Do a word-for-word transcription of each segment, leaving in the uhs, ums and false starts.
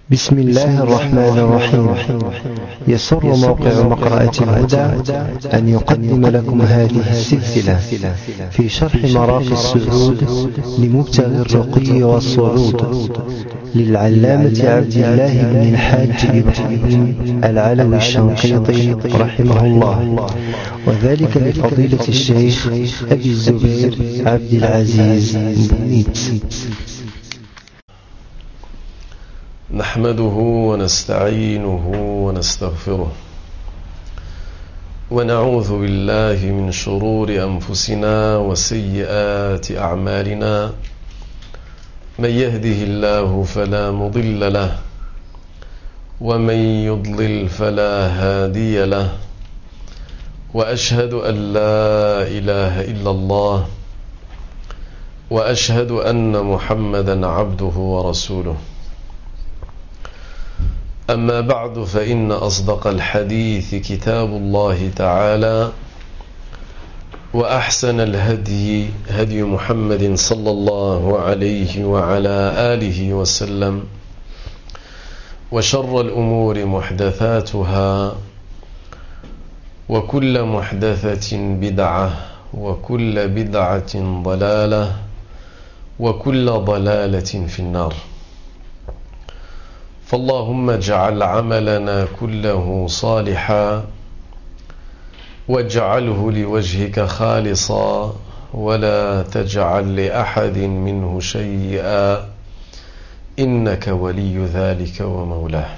بسم الله الرحمن الرحيم. يسر موقع مقرأة الهدى أن يقدم لكم هذه السلسلة في شرح مراقي السعود لمبتغي الرقي والصعود للعلامة عبد الله بن الحاج إبراهيم العلوي الشنقيطي رحمه الله، وذلك لفضيلة الشيخ أبي الزبير عبد العزيز بنيت. نحمده ونستعينه ونستغفره ونعوذ بالله من شرور أنفسنا وسيئات أعمالنا. من يهده الله فلا مضل له ومن يضلل فلا هادي له، وأشهد أن لا إله إلا الله وأشهد أن محمدا عبده ورسوله. أما بعد، فإن أصدق الحديث كتاب الله تعالى، وأحسن الهدي هدي محمد صلى الله عليه وعلى آله وسلم، وشر الأمور محدثاتها، وكل محدثة بدعة، وكل بدعة ضلالة، وكل ضلالة في النار. فاللهم اجعل عملنا كله صالحا واجعله لوجهك خالصا، ولا تجعل لأحد منه شيئا، إنك ولي ذلك ومولاه.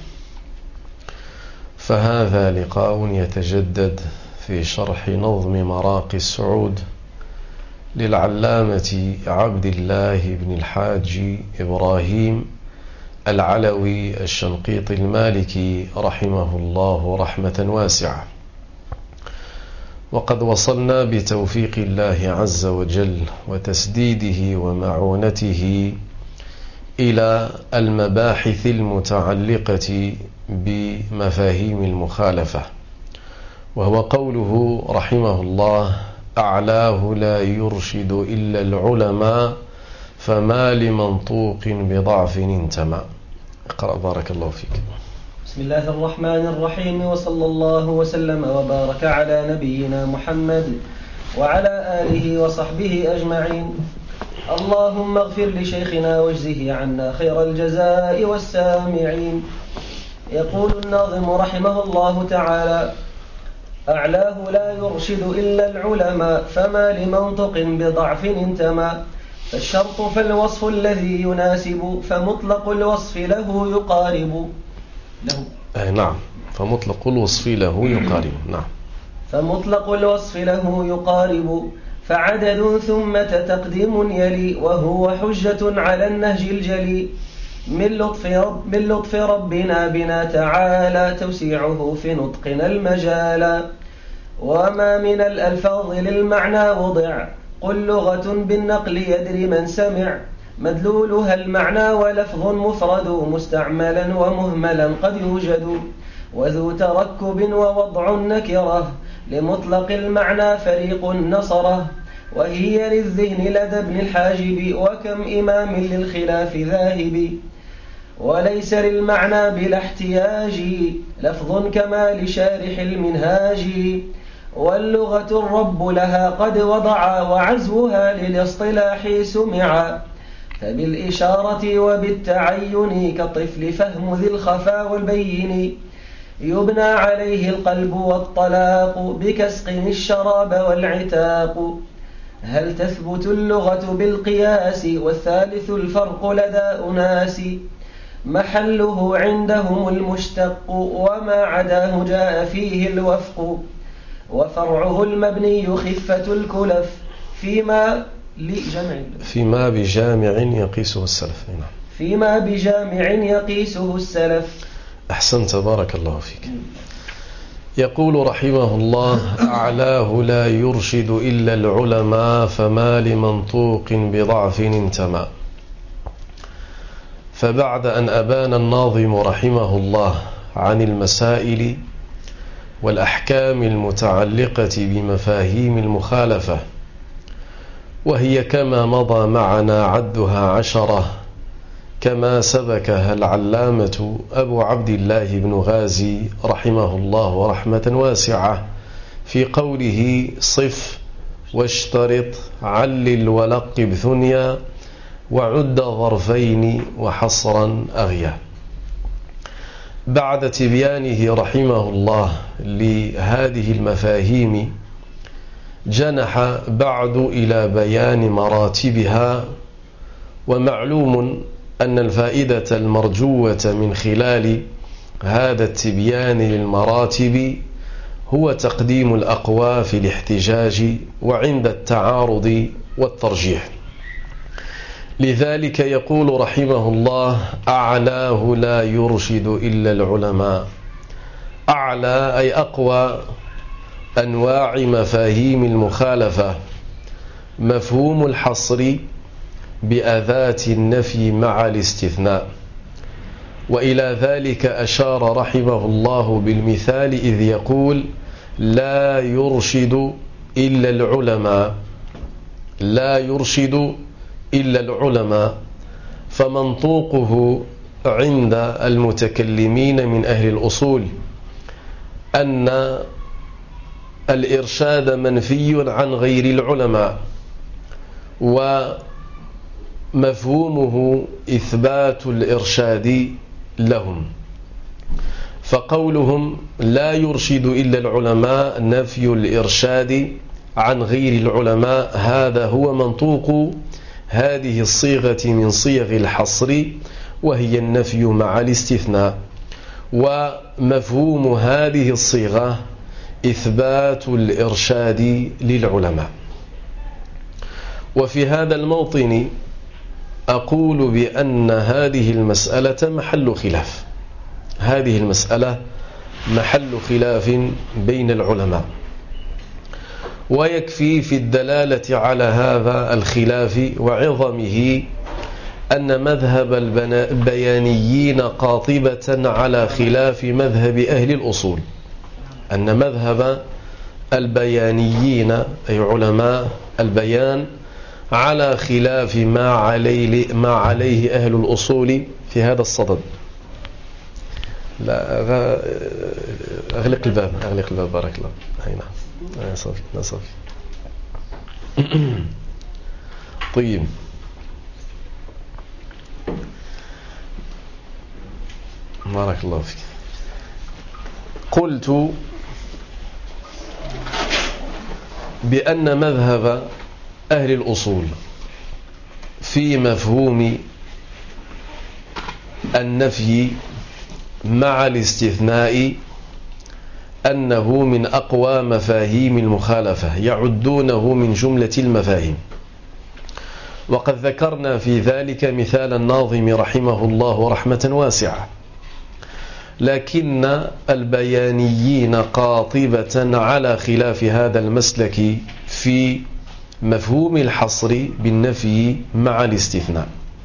فهذا لقاء يتجدد في شرح نظم مراقي السعود للعلامة عبد الله بن الحاج إبراهيم العلوي الشنقيطي المالكي رحمه الله رحمة واسعة. وقد وصلنا بتوفيق الله عز وجل وتسديده ومعونته إلى المباحث المتعلقة بمفاهيم المخالفة، وهو قوله رحمه الله: أعلاه لا يرشد إلا العلماء، فما لمنطوق بضعف انتمى. اقرأ بارك الله فيك. بسم الله الرحمن الرحيم، وصلى الله وسلم وبارك على نبينا محمد وعلى آله وصحبه أجمعين. اللهم اغفر لشيخنا واجزه عنا خير الجزاء والسامعين. يقول الناظم رحمه الله تعالى: أعلاه لا يرشد إلا العلماء، فما لمنطق بضعف انتمى. فالشرط فالوصف الذي يناسب، فمطلق الوصف له يقارب له أي نعم فمطلق الوصف له يقارب نعم فمطلق الوصف له يقارب فعدد ثم تقديم يلي، وهو حجة على النهج الجلي. من لطف, رب من لطف ربنا بنا تعالى، توسيعه في نطقنا المجال. وما من الألفاظ للمعنى وضع، قل لغة بالنقل يدري من سمع. مدلولها المعنى ولفظ مفرد، مستعملا ومهملا قد يوجد. وذو تركب ووضع النكرة، لمطلق المعنى فريق نصره. وهي للذهن لدى ابن الحاجب، وكم إمام للخلاف ذاهب. وليس للمعنى بلا احتياج، لفظ كما لشارح المنهاج. واللغة الرب لها قد وضع، وعزوها للاصطلاح سمعا. فبالإشارة وبالتعين، كالطفل فهم ذي الخفا والبين. يبنى عليه القلب والطلاق، بكسق الشراب والعتاق. هل تثبت اللغة بالقياس، والثالث الفرق لدى أناس. محله عندهم المشتق، وما عداه جاء فيه الوفق. وفرعه المبني خفة الكلف، فيما لجمع فيما بجامع يقيسه السلف. نعم فيما بجامع يقيسه السلف. أحسنت بارك الله فيك. يقول رحمه الله: أعلاه لا يرشد إلا العلماء، فما لمنطوق بضعف انتمى. فبعد أن أبان الناظم رحمه الله عن المسائل والأحكام المتعلقة بمفاهيم كما سبكها العلامة أبو عبد الله بن غازي رحمه الله رحمة واسعة في قوله صف واشترط علل ولقب ثنيا وعد ظرفين وحصرا أغيا. بعد تبيانه رحمه الله لهذه المفاهيم جنح بعد إلى بيان مراتبها. ومعلوم أن الفائدة المرجوة من خلال هذا التبيان للمراتب هو تقديم الأقوى في الاحتجاج وعند التعارض والترجيح. لذلك يقول رحمه الله أعلاه لا يرشد إلا العلماء. أعلى أي أقوى أنواع مفاهيم المخالفة مفهوم الحصر بأذات النفي مع الاستثناء. وإلى ذلك أشار رحمه الله بالمثال إذ يقول لا يرشد إلا العلماء، لا يرشد إلا العلماء، فمنطوقه عند المتكلمين من أهل الأصول أن الإرشاد منفي عن غير العلماء، ومفهومه إثبات الإرشاد لهم. فقولهم لا يرشد إلا العلماء نفي الإرشاد عن غير العلماء، هذا هو منطوق هذه الصيغة من صيغ الحصر، وهي النفي مع الاستثناء. ومفهوم هذه الصيغة إثبات الإرشاد للعلماء. وفي هذا الموطن أقول بأن هذه المسألة محل خلاف، هذه المسألة محل خلاف بين العلماء. ويكفي في الدلالة على هذا الخلاف وعظمه أن مذهب البيانيين قاطبة على خلاف مذهب أهل الأصول، أن مذهب البيانيين أي علماء البيان على خلاف ما عليه, ما عليه أهل الأصول في هذا الصدد. لا أغلق الباب، أغلق الباب بارك الله. أي نعم صافي صافي. طيب، بارك الله فيك. قلت بأن مذهب أهل الأصول في مفهوم النفي مع الاستثناء أنه من أقوى مفاهيم المخالفة، يعدونه من جملة المفاهيم. وقد ذكرنا في ذلك مثال الناظم رحمه الله رحمة واسعة. لكن البيانيين قاطبة على خلاف هذا المسلك في مفهوم الحصر بالنفي مع الاستثناء.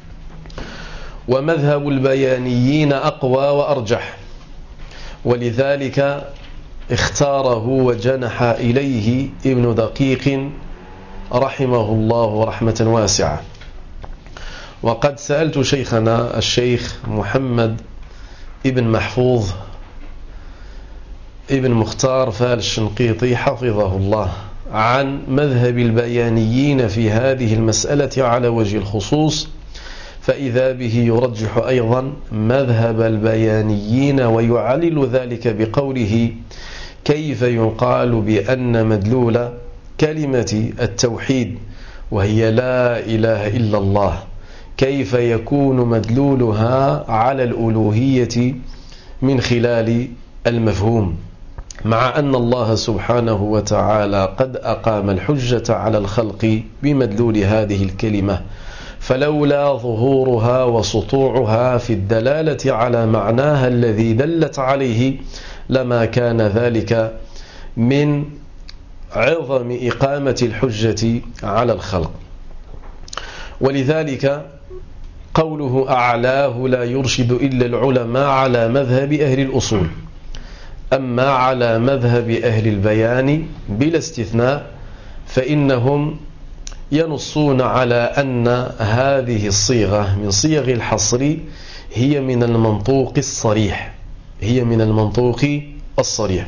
ومذهب البيانيين أقوى وأرجح، ولذلك اختاره وجنح إليه ابن دقيق رحمه الله رحمة واسعة. وقد سألت شيخنا الشيخ محمد ابن محفوظ ابن مختار فال الشنقيطي حفظه الله عن مذهب البيانيين في هذه المسألة على وجه الخصوص، فإذا به يرجح أيضا مذهب البيانيين ويعلل ذلك بقوله كيف يقال بأن مدلول كلمة التوحيد وهي لا إله إلا الله كيف يكون مدلولها على الألوهية من خلال المفهوم، مع أن الله سبحانه وتعالى قد أقام الحجة على الخلق بمدلول هذه الكلمة، فلولا ظهورها وسطوعها في الدلالة على معناها الذي دلت عليه لما كان ذلك من عظم إقامة الحجة على الخلق. ولذلك قوله أعلاه لا يرشد إلا العلماء على مذهب أهل الأصول. أما على مذهب أهل البيان بلا استثناء فإنهم ينصون على أن هذه الصيغة من صيغ الحصر هي من المنطوق الصريح هي من المنطوق الصريح.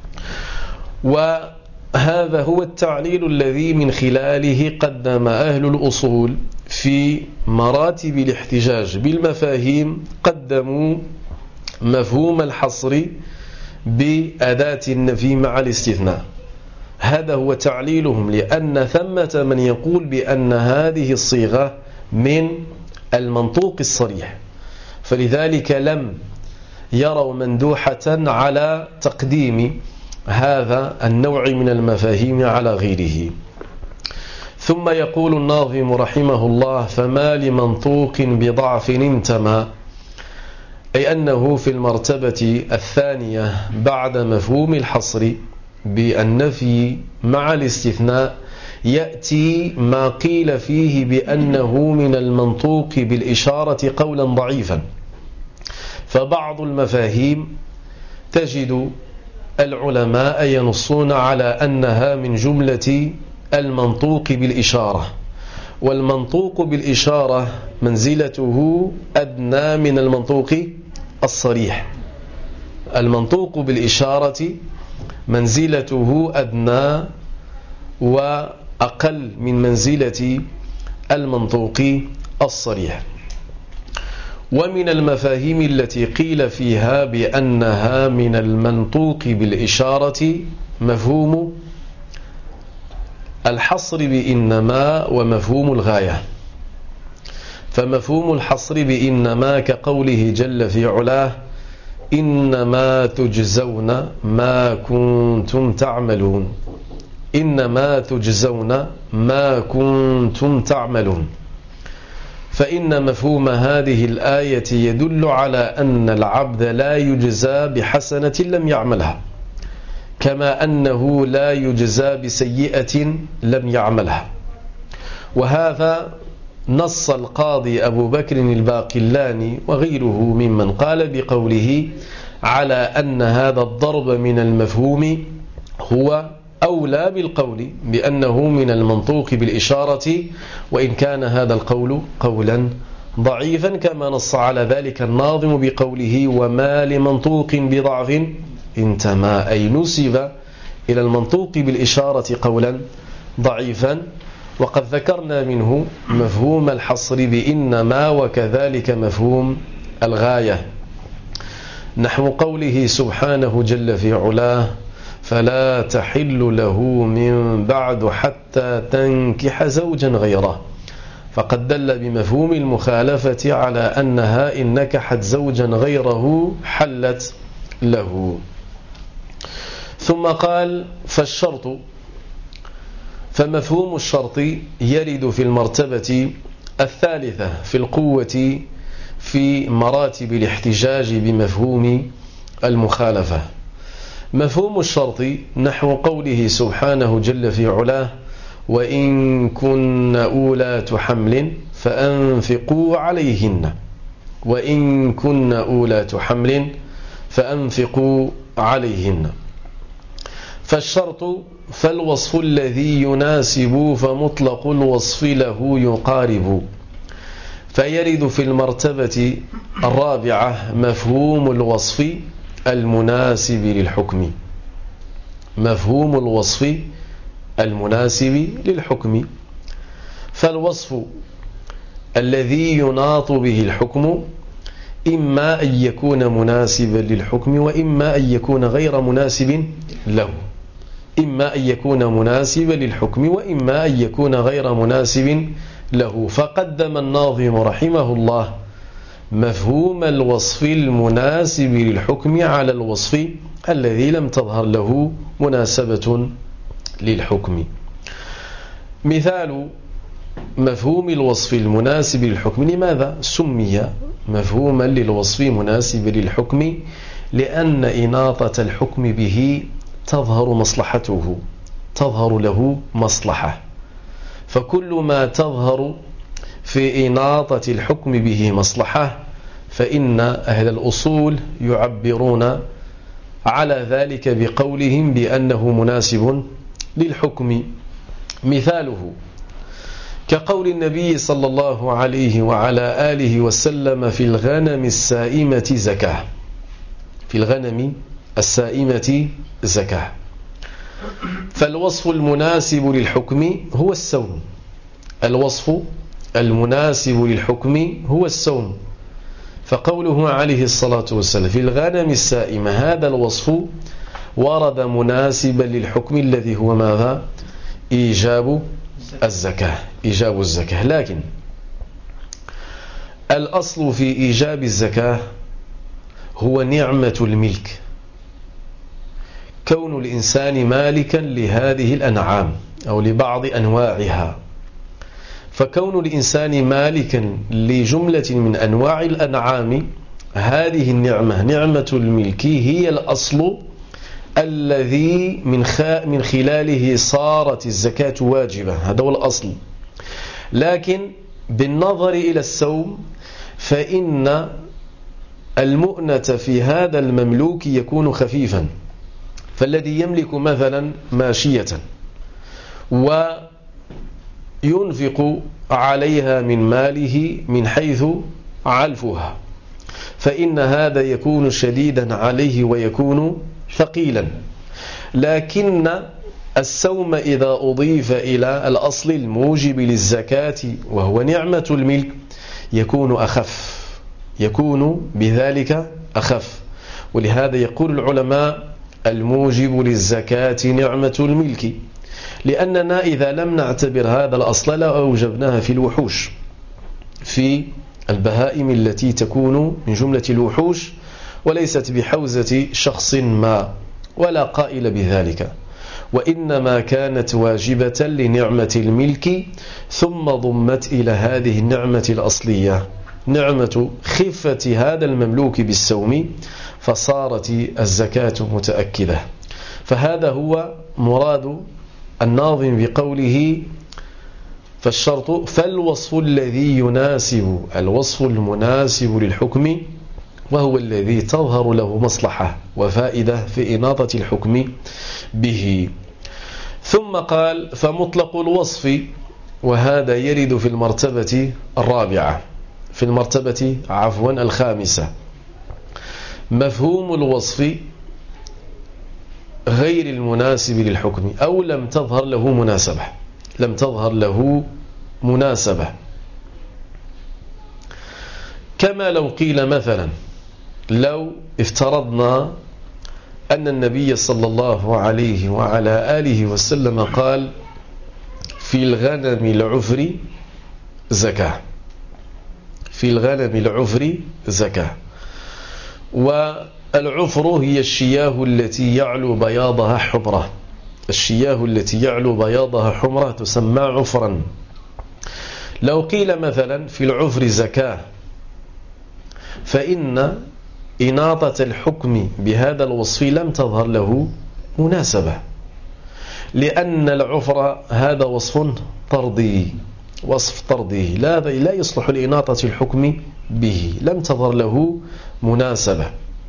وهذا هو التعليل الذي من خلاله قدم أهل الأصول في مراتب الاحتجاج بالمفاهيم، قدموا مفهوم الحصر بأداة النفي مع الاستثناء. هذا هو تعليلهم، لأن ثمة من يقول بأن هذه الصيغة من المنطوق الصريح، فلذلك لم يروا مندوحة على تقديم هذا النوع من المفاهيم على غيره. ثم يقول الناظم رحمه الله: فما لمنطوق بضعف انتمى، أي أنه في المرتبة الثانية بعد مفهوم الحصر بالنفي مع الاستثناء يأتي ما قيل فيه بأنه من المنطوق بالإشارة قولا ضعيفا. فبعض المفاهيم تجد العلماء ينصون على أنها من جملة المنطوق بالإشارة، والمنطوق بالإشارة منزلته أدنى من المنطوق الصريح. المنطوق بالإشارة منزلته أدنى وأقل من منزلة المنطوق الصريح. ومن المفاهيم التي قيل فيها بأنها من المنطوق بالإشارة مفهوم الحصر بإنما ومفهوم الغاية. فمفهوم الحصر بإنما كقوله جل في علاه: إنما تجزون ما كنتم تعملون. إنما تجزون ما كنتم تعملون. فإن مفهوم هذه الآية يدل على أن العبد لا يجزى بحسنة لم يعملها، كما أنه لا يجزى بسيئة لم يعملها. وهذا نص القاضي أبو بكر الباقلاني وغيره ممن قال بقوله على أن هذا الضرب من المفهوم هو أولى بالقول بأنه من المنطوق بالإشارة، وإن كان هذا القول قولا ضعيفا، كما نص على ذلك الناظم بقوله: وما لمنطوق بضعف انتمى، أي نسب إلى المنطوق بالإشارة قولا ضعيفا. وقد ذكرنا منه مفهوم الحصر بإنما، وكذلك مفهوم الغاية، نحو قوله سبحانه جل في علاه: فلا تحل له من بعد حتى تنكح زوجا غيره. فقد دل بمفهوم المخالفة على أنها إن نكحت زوجا غيره حلت له. ثم قال: فالشرط، فمفهوم الشرط يرد في المرتبة الثالثة في القوة في مراتب الاحتجاج بمفهوم المخالفة. مفهوم الشرط نحو قوله سبحانه جل في علاه: وإن كن أولات حمل فأنفقوا عليهن. وإن كن أولات حمل فأنفقوا عليهن. فالشرط فالوصف الذي يناسب، فمطلق الوصف له يقارب. فيرد في المرتبة الرابعة مفهوم الوصف المناسب للحكم. مفهوم الوصف المناسب للحكم. فالوصف الذي يناط به الحكم إما أن يكون مناسبا للحكم، وإما أن يكون غير مناسب له. إما أن يكون مناسبا للحكم، وإما أن يكون غير مناسب له. فقدم الناظم رحمه الله مفهوم الوصف المناسب للحكم على الوصف الذي لم تظهر له مناسبة للحكم. مثال مفهوم الوصف المناسب للحكم: لماذا سمي مفهوما للوصف مناسب للحكم؟ لأن إناطة الحكم به تظهر مصلحته، تظهر له مصلحة. فكل ما تظهر في إناطة الحكم به مصلحة فإن أهل الأصول يعبرون على ذلك بقولهم بأنه مناسب للحكم. مثاله كقول النبي صلى الله عليه وعلى آله وسلم في الغنم السائمة زكاة، في الغنم السائمة زكاة. فالوصف المناسب للحكم هو السوم، الوصف المناسب للحكم هو السوم. فقوله عليه الصلاة والسلام في الغنم السائمة، هذا الوصف ورد مناسبا للحكم الذي هو ماذا؟ إيجاب الزكاة، إيجاب الزكاة. لكن الأصل في إيجاب الزكاة هو نعمة الملك، كون الإنسان مالكا لهذه الأنعام أو لبعض أنواعها. فكون الإنسان مالكا لجملة من أنواع الأنعام، هذه النعمة نعمة الملك هي الأصل الذي من من خلاله صارت الزكاة واجبة، هذا هو الأصل. لكن بالنظر إلى السوم فإن المؤنة في هذا المملوك يكون خفيفا، فالذي يملك مثلا ماشية وينفق عليها من ماله من حيث علفها، فإن هذا يكون شديدا عليه ويكون ثقيلا. لكن السوم إذا أضيف إلى الأصل الموجب للزكاة وهو نعمة الملك يكون أخف، يكون بذلك أخف. ولهذا يقول العلماء الموجب للزكاة نعمة الملك، لأننا إذا لم نعتبر هذا الأصل لأوجبناها في الوحوش، في البهائم التي تكون من جملة الوحوش وليست بحوزة شخص ما ولا قائل بذلك، وإنما كانت واجبة لنعمة الملك ثم ضمت إلى هذه النعمة الأصلية نعمة خفة هذا المملوك بالسوم، فصارت الزكاة متأكدة. فهذا هو مراد الناظم بقوله فالشرط فالوصف الذي يناسب، الوصف المناسب للحكم وهو الذي تظهر له مصلحة وفائدة في إناطة الحكم به. ثم قال فمطلق الوصف، وهذا يرد في المرتبة الرابعة، في المرتبة عفوا الخامسة. مفهوم الوصف غير المناسب للحكم أو لم تظهر له مناسبة، لم تظهر له مناسبة، كما لو قيل مثلا لو افترضنا أن النبي صلى الله عليه وعلى آله وسلم قال في الغنم العفر زكاة، في الغنم العفر زكاة. والعفر هي الشياه التي يعلو بياضها حمرة، الشياه التي يعلو بياضها حمرة تسمى عفرا. لو قيل مثلا في العفر زكاة، فإن إناطة الحكم بهذا الوصف لم تظهر له مناسبة، لأن العفر هذا وصف طردي، وصف طردي لا لا يصلح لإناطة الحكم به، لم تظهر له مناسبة.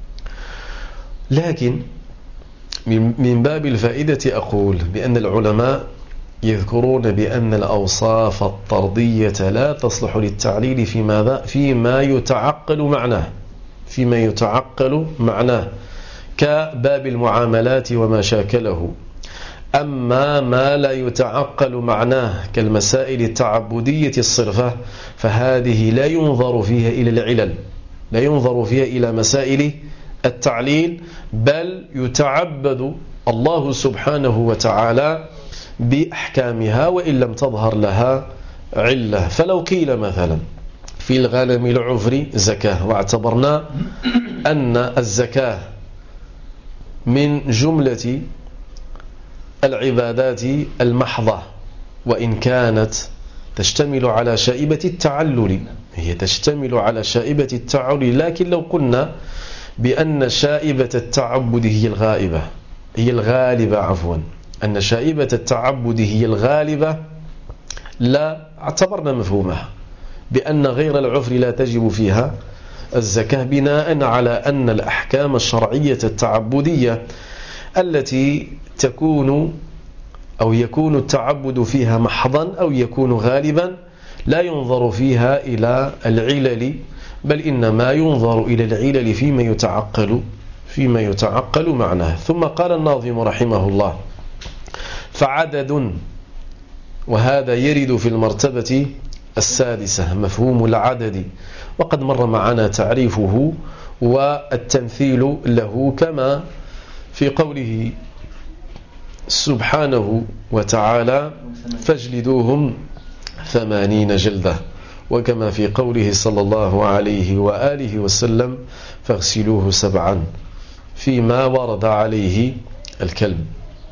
لكن من باب الفائدة أقول بأن العلماء يذكرون بأن الأوصاف الطردية لا تصلح للتعليل في ماذا؟ فيما يتعقل معناه، فيما يتعقل معناه كباب المعاملات وما شاكله. أما ما لا يتعقل معناه كالمسائل التعبدية الصرفة فهذه لا ينظر فيها إلى العلل، لا ينظر فيها إلى مسائل التعليل، بل يتعبد الله سبحانه وتعالى بأحكامها وإن لم تظهر لها علة. فلو قيل مثلا في الغنم العفر زكاة، واعتبرنا أن الزكاة من جملة العبادات المحضة وإن كانت تشتمل على شائبة التعلل، هي تشتمل على شائبة التعلل، لكن لو قلنا بأن شائبة التعبد هي الغائبة هي الغالبة عفوا أن شائبة التعبد هي الغالبة لا اعتبرنا مفهومها بأن غير العفر لا تجب فيها الزكاة، بناء على أن الأحكام الشرعية التعبدية التي تكون أو يكون التعبد فيها محضا أو يكون غالبا، لا ينظر فيها إلى العلل، بل إنما ينظر إلى العلل فيما يتعقل فيما يتعقل معناه. ثم قال الناظم رحمه الله: فعدد، وهذا يرد في المرتبة السادسة، مفهوم العدد، وقد مر معنا تعريفه والتمثيل له، كما في قوله سبحانه وتعالى: فاجلدوهم ثمانين جلدة، وكما في قوله صلى الله عليه وآله وسلم: فاغسلوه سبعا، فيما ورد عليه الكلب.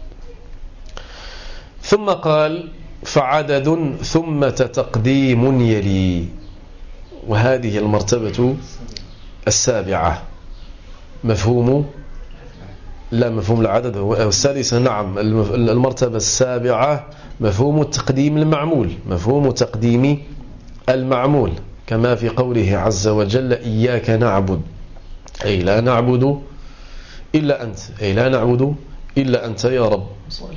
ثم قال: فعدد ثم تقديم يلي، وهذه المرتبة السابعة، مفهوم لا مفهوم العدد هو السادسة، نعم، المرتبة السابعة مفهوم التقديم المعمول، مفهوم تقديم المعمول، كما في قوله عز وجل: إياك نعبد، أي لا نعبد إلا أنت، أي لا نعبد إلا أنت يا رب.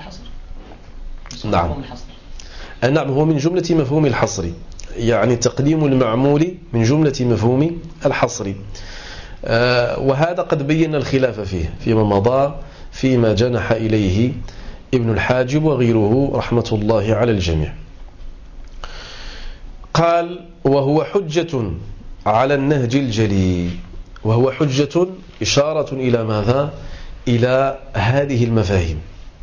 نعم، نعم، هو من جملة مفهوم الحصر، يعني تقديم المعمول من جملة مفهوم الحصر. آه وهذا قد بين الخلاف فيه فيما مضى، فيما جنح إليه ابن الحاجب وغيره رحمة الله على الجميع. قال: وهو حجة على النهج الجلي، وهو حجة إشارة إلى ماذا؟ إلى هذه المفاهيم.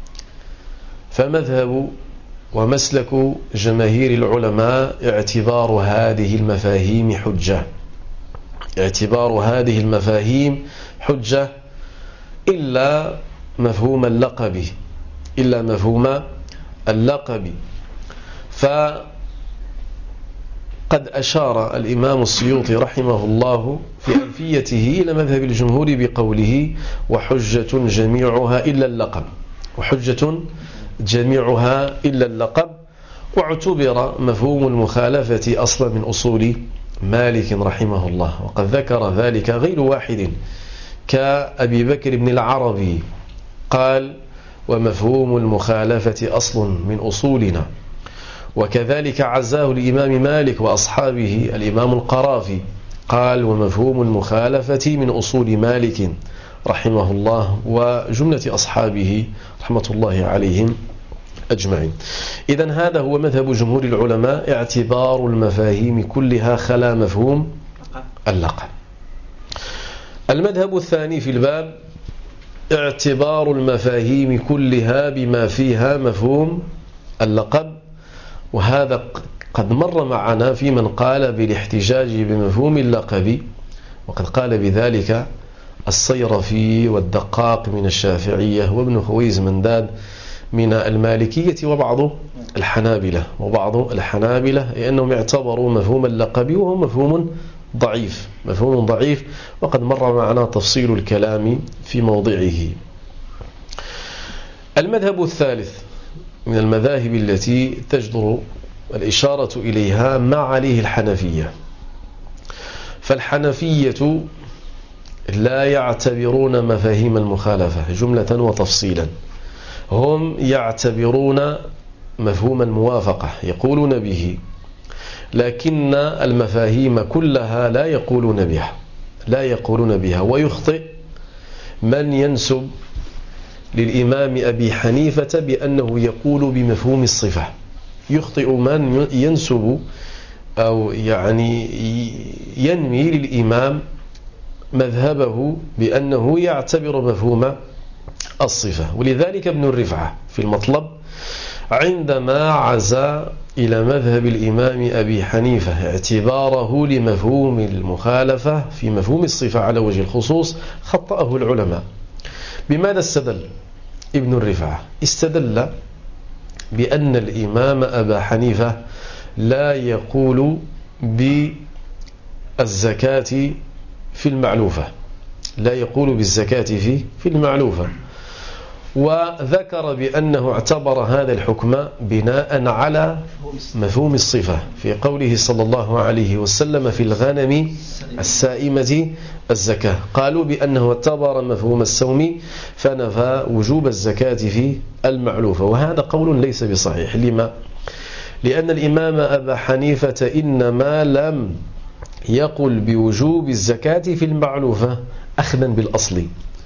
فمذهب ومسلك جماهير العلماء اعتبار هذه المفاهيم حجة، اعتبار هذه المفاهيم حجة، إلا مفهوم اللقب، إلا مفهوم اللقب. فقد أشار الإمام السيوطي رحمه الله في ألفيته إلى مذهب الجمهور بقوله: وحجة جميعها إلا اللقب، وحجة جميعها إلا اللقب. واعتبر مفهوم المخالفة أصلا من أصول مالك رحمه الله، وقد ذكر ذلك غير واحد كأبي بكر بن العربي، قال: ومفهوم المخالفة أصل من أصولنا. وكذلك عزاه الإمام مالك وأصحابه الإمام القرافي، قال: ومفهوم المخالفة من أصول مالك رحمه الله وجملة أصحابه رحمة الله عليهم أجمعين. إذن هذا هو مذهب جمهور العلماء، اعتبار المفاهيم كلها خلا مفهوم اللقب. المذهب الثاني في الباب اعتبار المفاهيم كلها بما فيها مفهوم اللقب، وهذا قد مر معنا في من قال بالاحتجاج بمفهوم اللقب، وقد قال بذلك الصيرفي والدقاق من الشافعية وابن خويز منداد من المالكية وبعض الحنابلة وبعض الحنابلة لأنهم اعتبروا مفهوم اللقب وهو مفهوم ضعيف مفهوم ضعيف وقد مر معنا تفصيل الكلام في موضعه. المذهب الثالث من المذاهب التي تجدر الإشارة إليها ما عليه الحنفية، فالحنفية لا يعتبرون مفاهيم المخالفة جملة وتفصيلا، هم يعتبرون مفهوم الموافقة يقولون به، لكن المفاهيم كلها لا يقولون بها لا يقولون بها ويخطئ من ينسب للإمام أبي حنيفة بأنه يقول بمفهوم الصفة، يخطئ من ينسب أو يعني ينمي للإمام مذهبه بأنه يعتبر مفهوم الصفة. ولذلك ابن الرفعة في المطلب عندما عزا إلى مذهب الإمام أبي حنيفة اعتباره لمفهوم المخالفة في مفهوم الصفة على وجه الخصوص خطأه العلماء. بماذا استدل ابن الرفعة؟ استدل بأن الإمام أبا حنيفة لا يقول بالزكاة في المعلوفة لا يقول بالزكاة في في المعلوفة، وذكر بأنه اعتبر هذا الحكم بناء على مفهوم الصفة في قوله صلى الله عليه وسلم في الغنم السائمة الزكاة. قالوا بأنه اعتبر مفهوم السوم فنفى وجوب الزكاة في المعلوفة، وهذا قول ليس بصحيح. لما؟ لأن الإمام أبا حنيفة إنما لم يقل بوجوب الزكاة في المعلوفة أخذا بالأصل،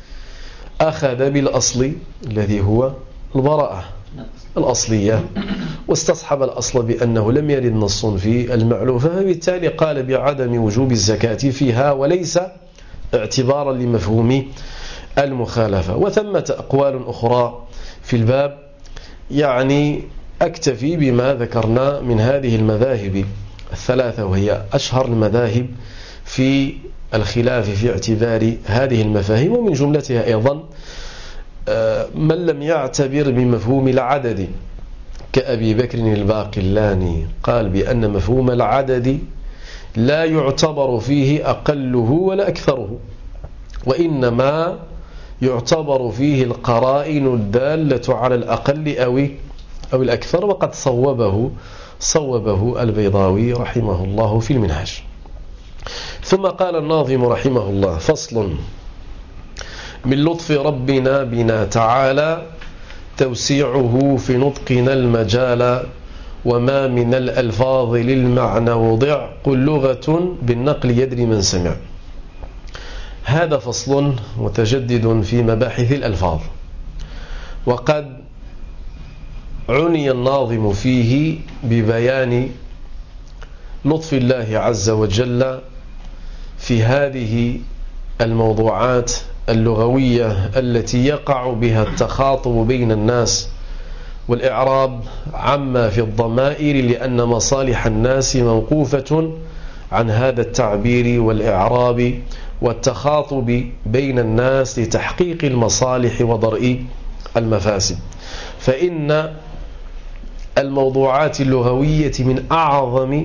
أخذ بالأصل الذي هو البراءة الأصلية، واستصحب الأصل بأنه لم يرد نص في المعلوفة، فبالتالي قال بعدم وجوب الزكاة فيها وليس اعتبارا لمفهوم المخالفة. وثمة أقوال أخرى في الباب، يعني أكتفي بما ذكرنا من هذه المذاهب الثلاثة، وهي أشهر المذاهب في الخلاف في اعتبار هذه المفاهيم. ومن جملتها أيضا من لم يعتبر بمفهوم العدد كأبي بكر الباقلاني، قال بأن مفهوم العدد لا يعتبر فيه أقله ولا أكثره، وإنما يعتبر فيه القرائن الدالة على الأقل أو أو الأكثر، وقد صوبه صوبه البيضاوي رحمه الله في المنهاج. ثم قال الناظم رحمه الله: فصل: من لطف ربنا بنا تعالى توسيعه في نطقنا المجال، وما من الألفاظ للمعنى وضع، قل لغة بالنقل يدري من سمع. هذا فصل متجدد في مباحث الألفاظ، وقد عني الناظم فيه ببيان لطف الله عز وجل في هذه الموضوعات اللغوية التي يقع بها التخاطب بين الناس والإعراب عما في الضمائر، لأن مصالح الناس موقوفة عن هذا التعبير والإعراب والتخاطب بين الناس لتحقيق المصالح وضرء المفاسد. فإن الموضوعات اللغوية من أعظم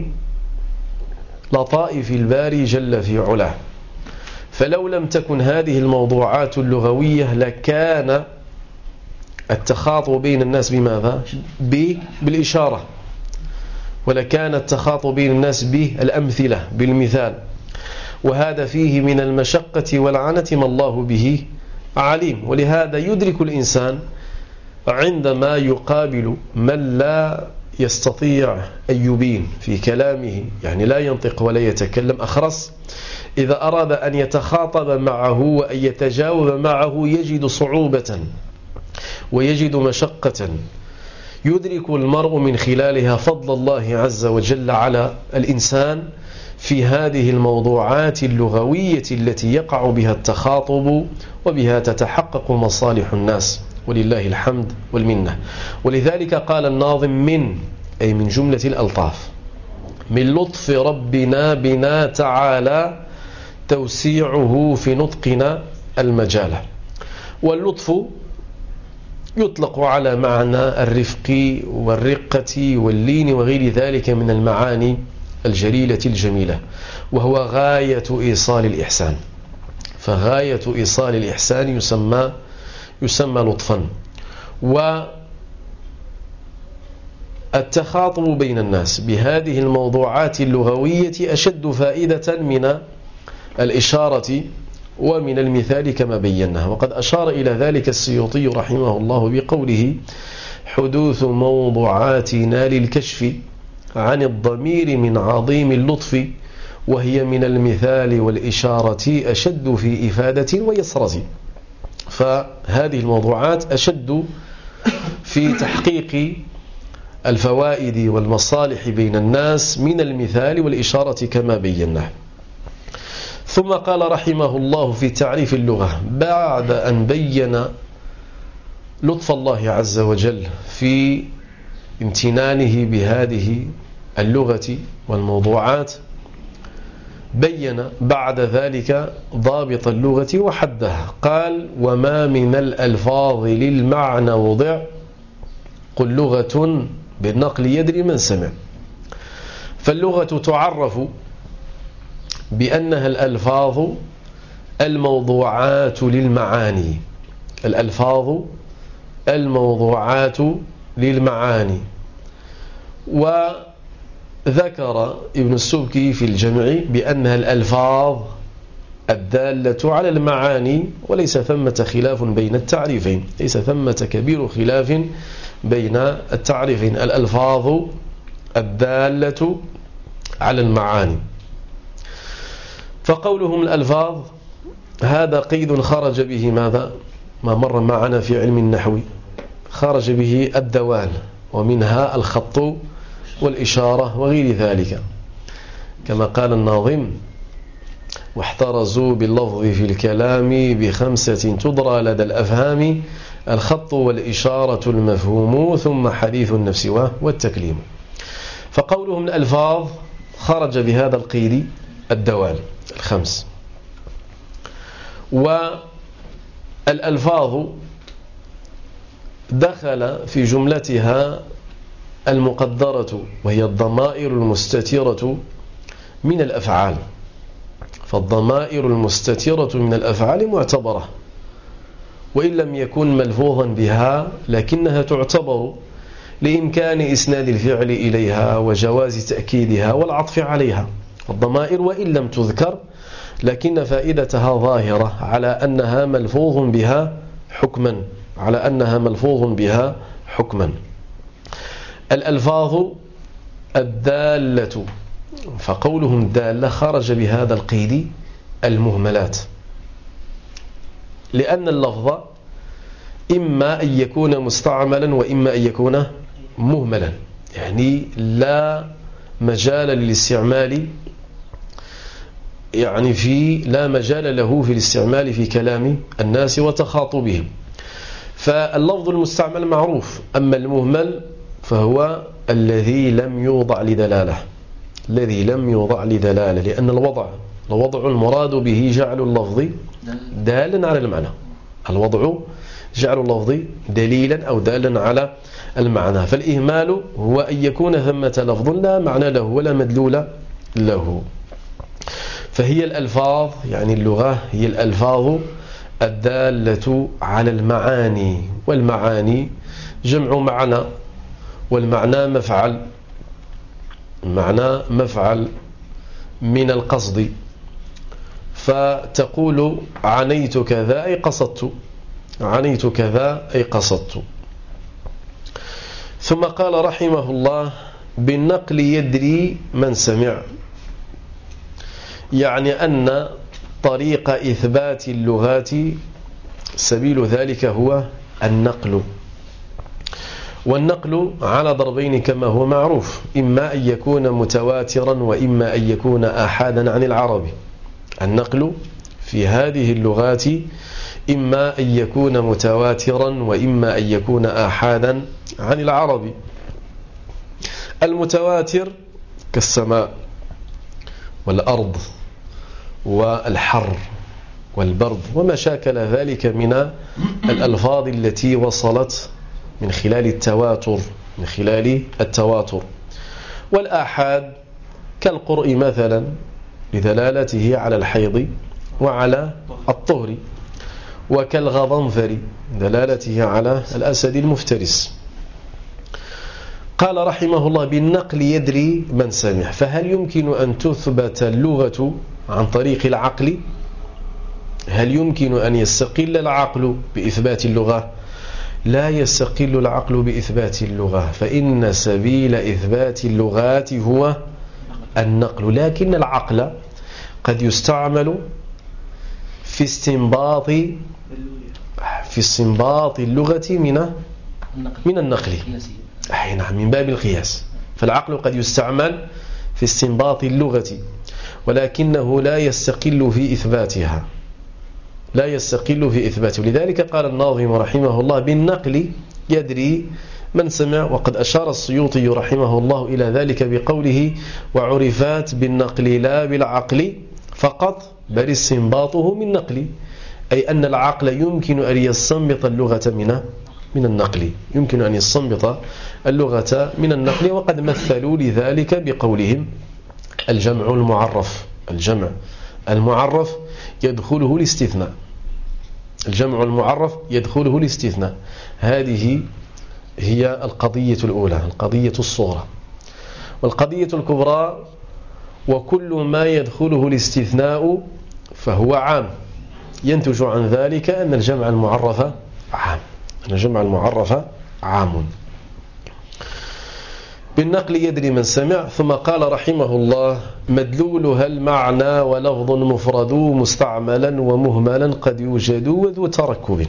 لطائف الباري جل في علاه، فلو لم تكن هذه الموضوعات اللغوية لكان التخاطب بين الناس بماذا؟ بالإشارة، ولكان التخاطب بين الناس بالأمثلة بالمثال، وهذا فيه من المشقة والعنة ما الله به عليم. ولهذا يدرك الإنسان عندما يقابل من لا يستطيع أن يبين في كلامه، يعني لا ينطق ولا يتكلم أخرس، إذا أراد أن يتخاطب معه وأن يتجاوب معه يجد صعوبة ويجد مشقة، يدرك المرء من خلالها فضل الله عز وجل على الإنسان في هذه الموضوعات اللغوية التي يقع بها التخاطب وبها تتحقق مصالح الناس، ولله الحمد والمنة. ولذلك قال الناظم من أي من جملة الألطاف: من لطف ربنا بنا تعالى توسيعه في نطقنا المجال. واللطف يطلق على معنى الرفق والرقة واللين وغير ذلك من المعاني الجليلة الجميلة، وهو غاية إيصال الإحسان. فغاية إيصال الإحسان يسمى يسمى لطفا. والتخاطب بين الناس بهذه الموضوعات اللغوية أشد فائدة من الإشارة ومن المثال كما بيناه. وقد أشار إلى ذلك السيوطي رحمه الله بقوله: حدوث موضوعاتنا للكشف عن الضمير من عظيم اللطف، وهي من المثال والإشارة أشد في إفادة ويسرة. فهذه الموضوعات أشد في تحقيق الفوائد والمصالح بين الناس من المثال والإشارة كما بيناه. ثم قال رحمه الله في تعريف اللغة بعد أن بين لطف الله عز وجل في امتنانه بهذه اللغة والموضوعات، بين بعد ذلك ضابط اللغة وحدها. قال: وما من الألفاظ للمعنى وضع، قل لغة بالنقل يدري من سمع. فاللغة تعرف بأنها الألفاظ الموضوعات للمعاني، الألفاظ الموضوعات للمعاني. وذكر ابن السبكي في الجمع بأنها الألفاظ الدالة على المعاني، وليس ثمة خلاف بين التعريفين، ليس ثمة كبير خلاف بين التعريفين. الألفاظ الدالة على المعاني. فقولهم الألفاظ هذا قيد خرج به ماذا؟ ما مر معنا في علم النحو، خرج به الدوال، ومنها الخط والإشارة وغير ذلك، كما قال الناظم: واحترزوا باللفظ في الكلام بخمسة تدرى لدى الأفهام، الخط والإشارة المفهوم ثم حديث النفس والتكليم. فقولهم الألفاظ خرج بهذا القيد الدوال الخمس. والألفاظ دخل في جملتها المقدرة، وهي الضمائر المستترة من الأفعال. فالضمائر المستترة من الأفعال معتبرة، وإن لم يكن ملفوظا بها لكنها تعتبر لإمكان إسناد الفعل إليها وجواز تأكيدها والعطف عليها. الضمائر وإن لم تذكر لكن فائدتها ظاهرة على أنها ملفوظ بها حكما، على أنها ملفوظ بها حكما. الألفاظ الدالة، فقولهم الدالة خرج بهذا القيد المهملات، لأن اللفظ إما أن يكون مستعملا وإما أن يكون مهملا، يعني لا مجال للاستعمال، يعني في لا مجال له في الاستعمال في كلام الناس وتخاطبهم. فاللفظ المستعمل معروف، أما المهمل فهو الذي لم يوضع لدلالة، الذي لم يوضع لدلالة، لأن الوضع الوضع المراد به جعل اللفظ دالا على المعنى. الوضع جعل اللفظ دليلا أو دالا على المعنى. فالإهمال هو أن يكون ثمة لفظ لا معنى له ولا مدلول له. فهي الألفاظ، يعني اللغة هي الألفاظ الدالة على المعاني، والمعاني جمع معنى، والمعنى مفعل، معنى مفعل من القصد. فتقول عنيت كذا أي قصدت، عنيت كذا أي قصدت. ثم قال رحمه الله: بالنقل يدري من سمع، يعني أن طريق إثبات اللغات سبيل ذلك هو النقل. والنقل على ضربين كما هو معروف، إما أن يكون متواترا وإما أن يكون آحادا عن العرب. النقل في هذه اللغات إما أن يكون متواترا وإما أن يكون آحادا عن العرب. المتواتر كالسماء والأرض والحر والبرد وما شاكل ذلك من الألفاظ التي وصلت من خلال التواتر من خلال التواتر. والآحاد كالقرء مثلا لدلالته على الحيض وعلى الطهر، وكالغضنفر دلالته على الأسد المفترس. قال رحمه الله: بالنقل يدري من سمع. فهل يمكن أن تثبت اللغة عن طريق العقل؟ هل يمكن أن يستقل العقل بإثبات اللغة؟ لا يستقل العقل بإثبات اللغة، فإن سبيل إثبات اللغات هو النقل. لكن العقل قد يستعمل في استنباط في استنباط اللغة من من النقل، أي نعم، من باب القياس. فالعقل قد يستعمل في استنباط اللغة، ولكنه لا يستقل في إثباتها، لا يستقل في إثباته. لذلك قال الناظم رحمه الله: بالنقل يدري من سمع. وقد أشار السيوطي رحمه الله إلى ذلك بقوله: وعرفات بالنقل لا بالعقل فقط بل استنباطه من نقل، أي أن العقل يمكن أن يستنبط اللغة من من النقل، يمكن أن يستنبط اللغة من النقل. وقد مثلوا لذلك بقولهم: الجمع المعرف، الجمع المعرف يدخله الاستثناء، الجمع المعرف يدخله الاستثناء. هذه هي القضية الأولى، القضية الصغرى. والقضية الكبرى: وكل ما يدخله الاستثناء فهو عام. ينتج عن ذلك أن الجمع المعرف عام، أن الجمع المعرف عام. بالنقل يدري من سمع. ثم قال رحمه الله: مدلولها المعنى ولفظ مفرد مستعملا ومهملا قد يوجد وذو تركب.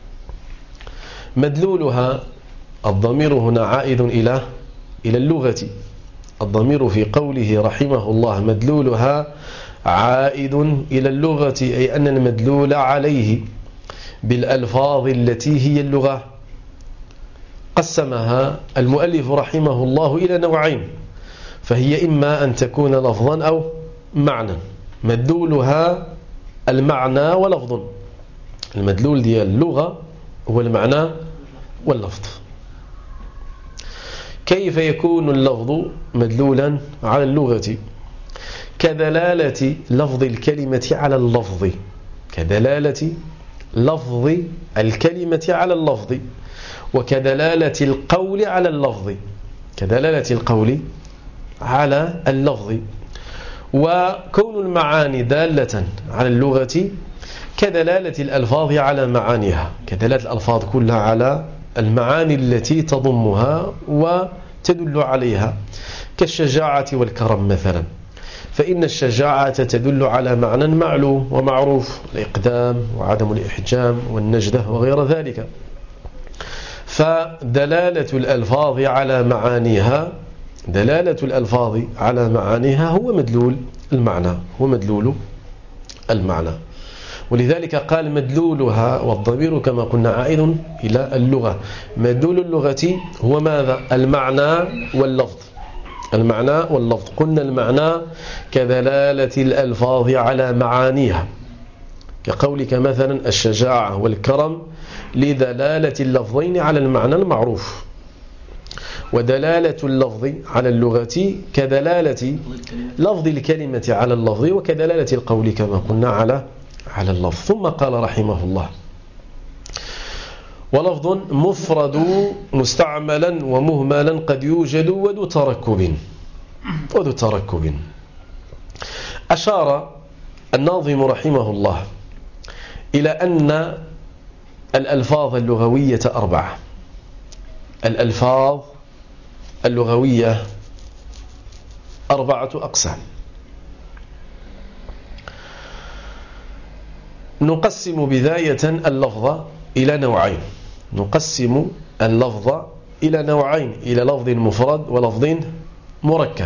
مدلولها، الضمير هنا عائد إلى إلى اللغة. الضمير في قوله رحمه الله مدلولها عائد إلى اللغة، أي أن المدلول عليه بالألفاظ التي هي اللغة. قسمها المؤلف رحمه الله إلى نوعين، فهي إما أن تكون لفظا أو معنى. مدلولها المعنى ولفظ. المدلول ديال اللغة هو المعنى واللفظ. كيف يكون اللفظ مدلولا على اللغة؟ كدلالة لفظ الكلمة على اللفظ، كدلالة لفظ الكلمة على اللفظ، وكدلالة القول على اللفظ، كدلالة القول على اللفظ. وكون المعاني دالة على اللغة كدلالة الألفاظ على معانيها، كدلالة الألفاظ كلها على المعاني التي تضمها وتدل عليها، كالشجاعة والكرم مثلا. فإن الشجاعة تدل على معنى معلوم ومعروف، الإقدام وعدم الإحجام والنجدة وغير ذلك. فدلالة الألفاظ على معانيها، دلالة الألفاظ على معانيها هو مدلول المعنى، هو مدلول المعنى. ولذلك قال مدلولها، والضمير كما قلنا عائد إلى اللغة. مدلول اللغة هو ماذا؟ المعنى واللفظ، المعنى واللفظ. قلنا المعنى كدلالة الألفاظ على معانيها، كقولك مثلا الشجاعة والكرم لدلالة اللفظين على المعنى المعروف. ودلالة اللفظ على اللغة كدلالة لفظ الكلمة على اللفظ، وكدلالة القول كما قلنا على على اللفظ. ثم قال رحمه الله: ولفظ مفرد مستعملا ومهملا قد يوجد وذو تركب. وذو تركب. أشار الناظم رحمه الله إلى أن الألفاظ اللغوية أربعة. الألفاظ اللغوية أربعة أقسام. نقسم بداية اللفظ إلى نوعين. نقسم اللفظ إلى نوعين، إلى لفظ مفرد ولفظ مركب.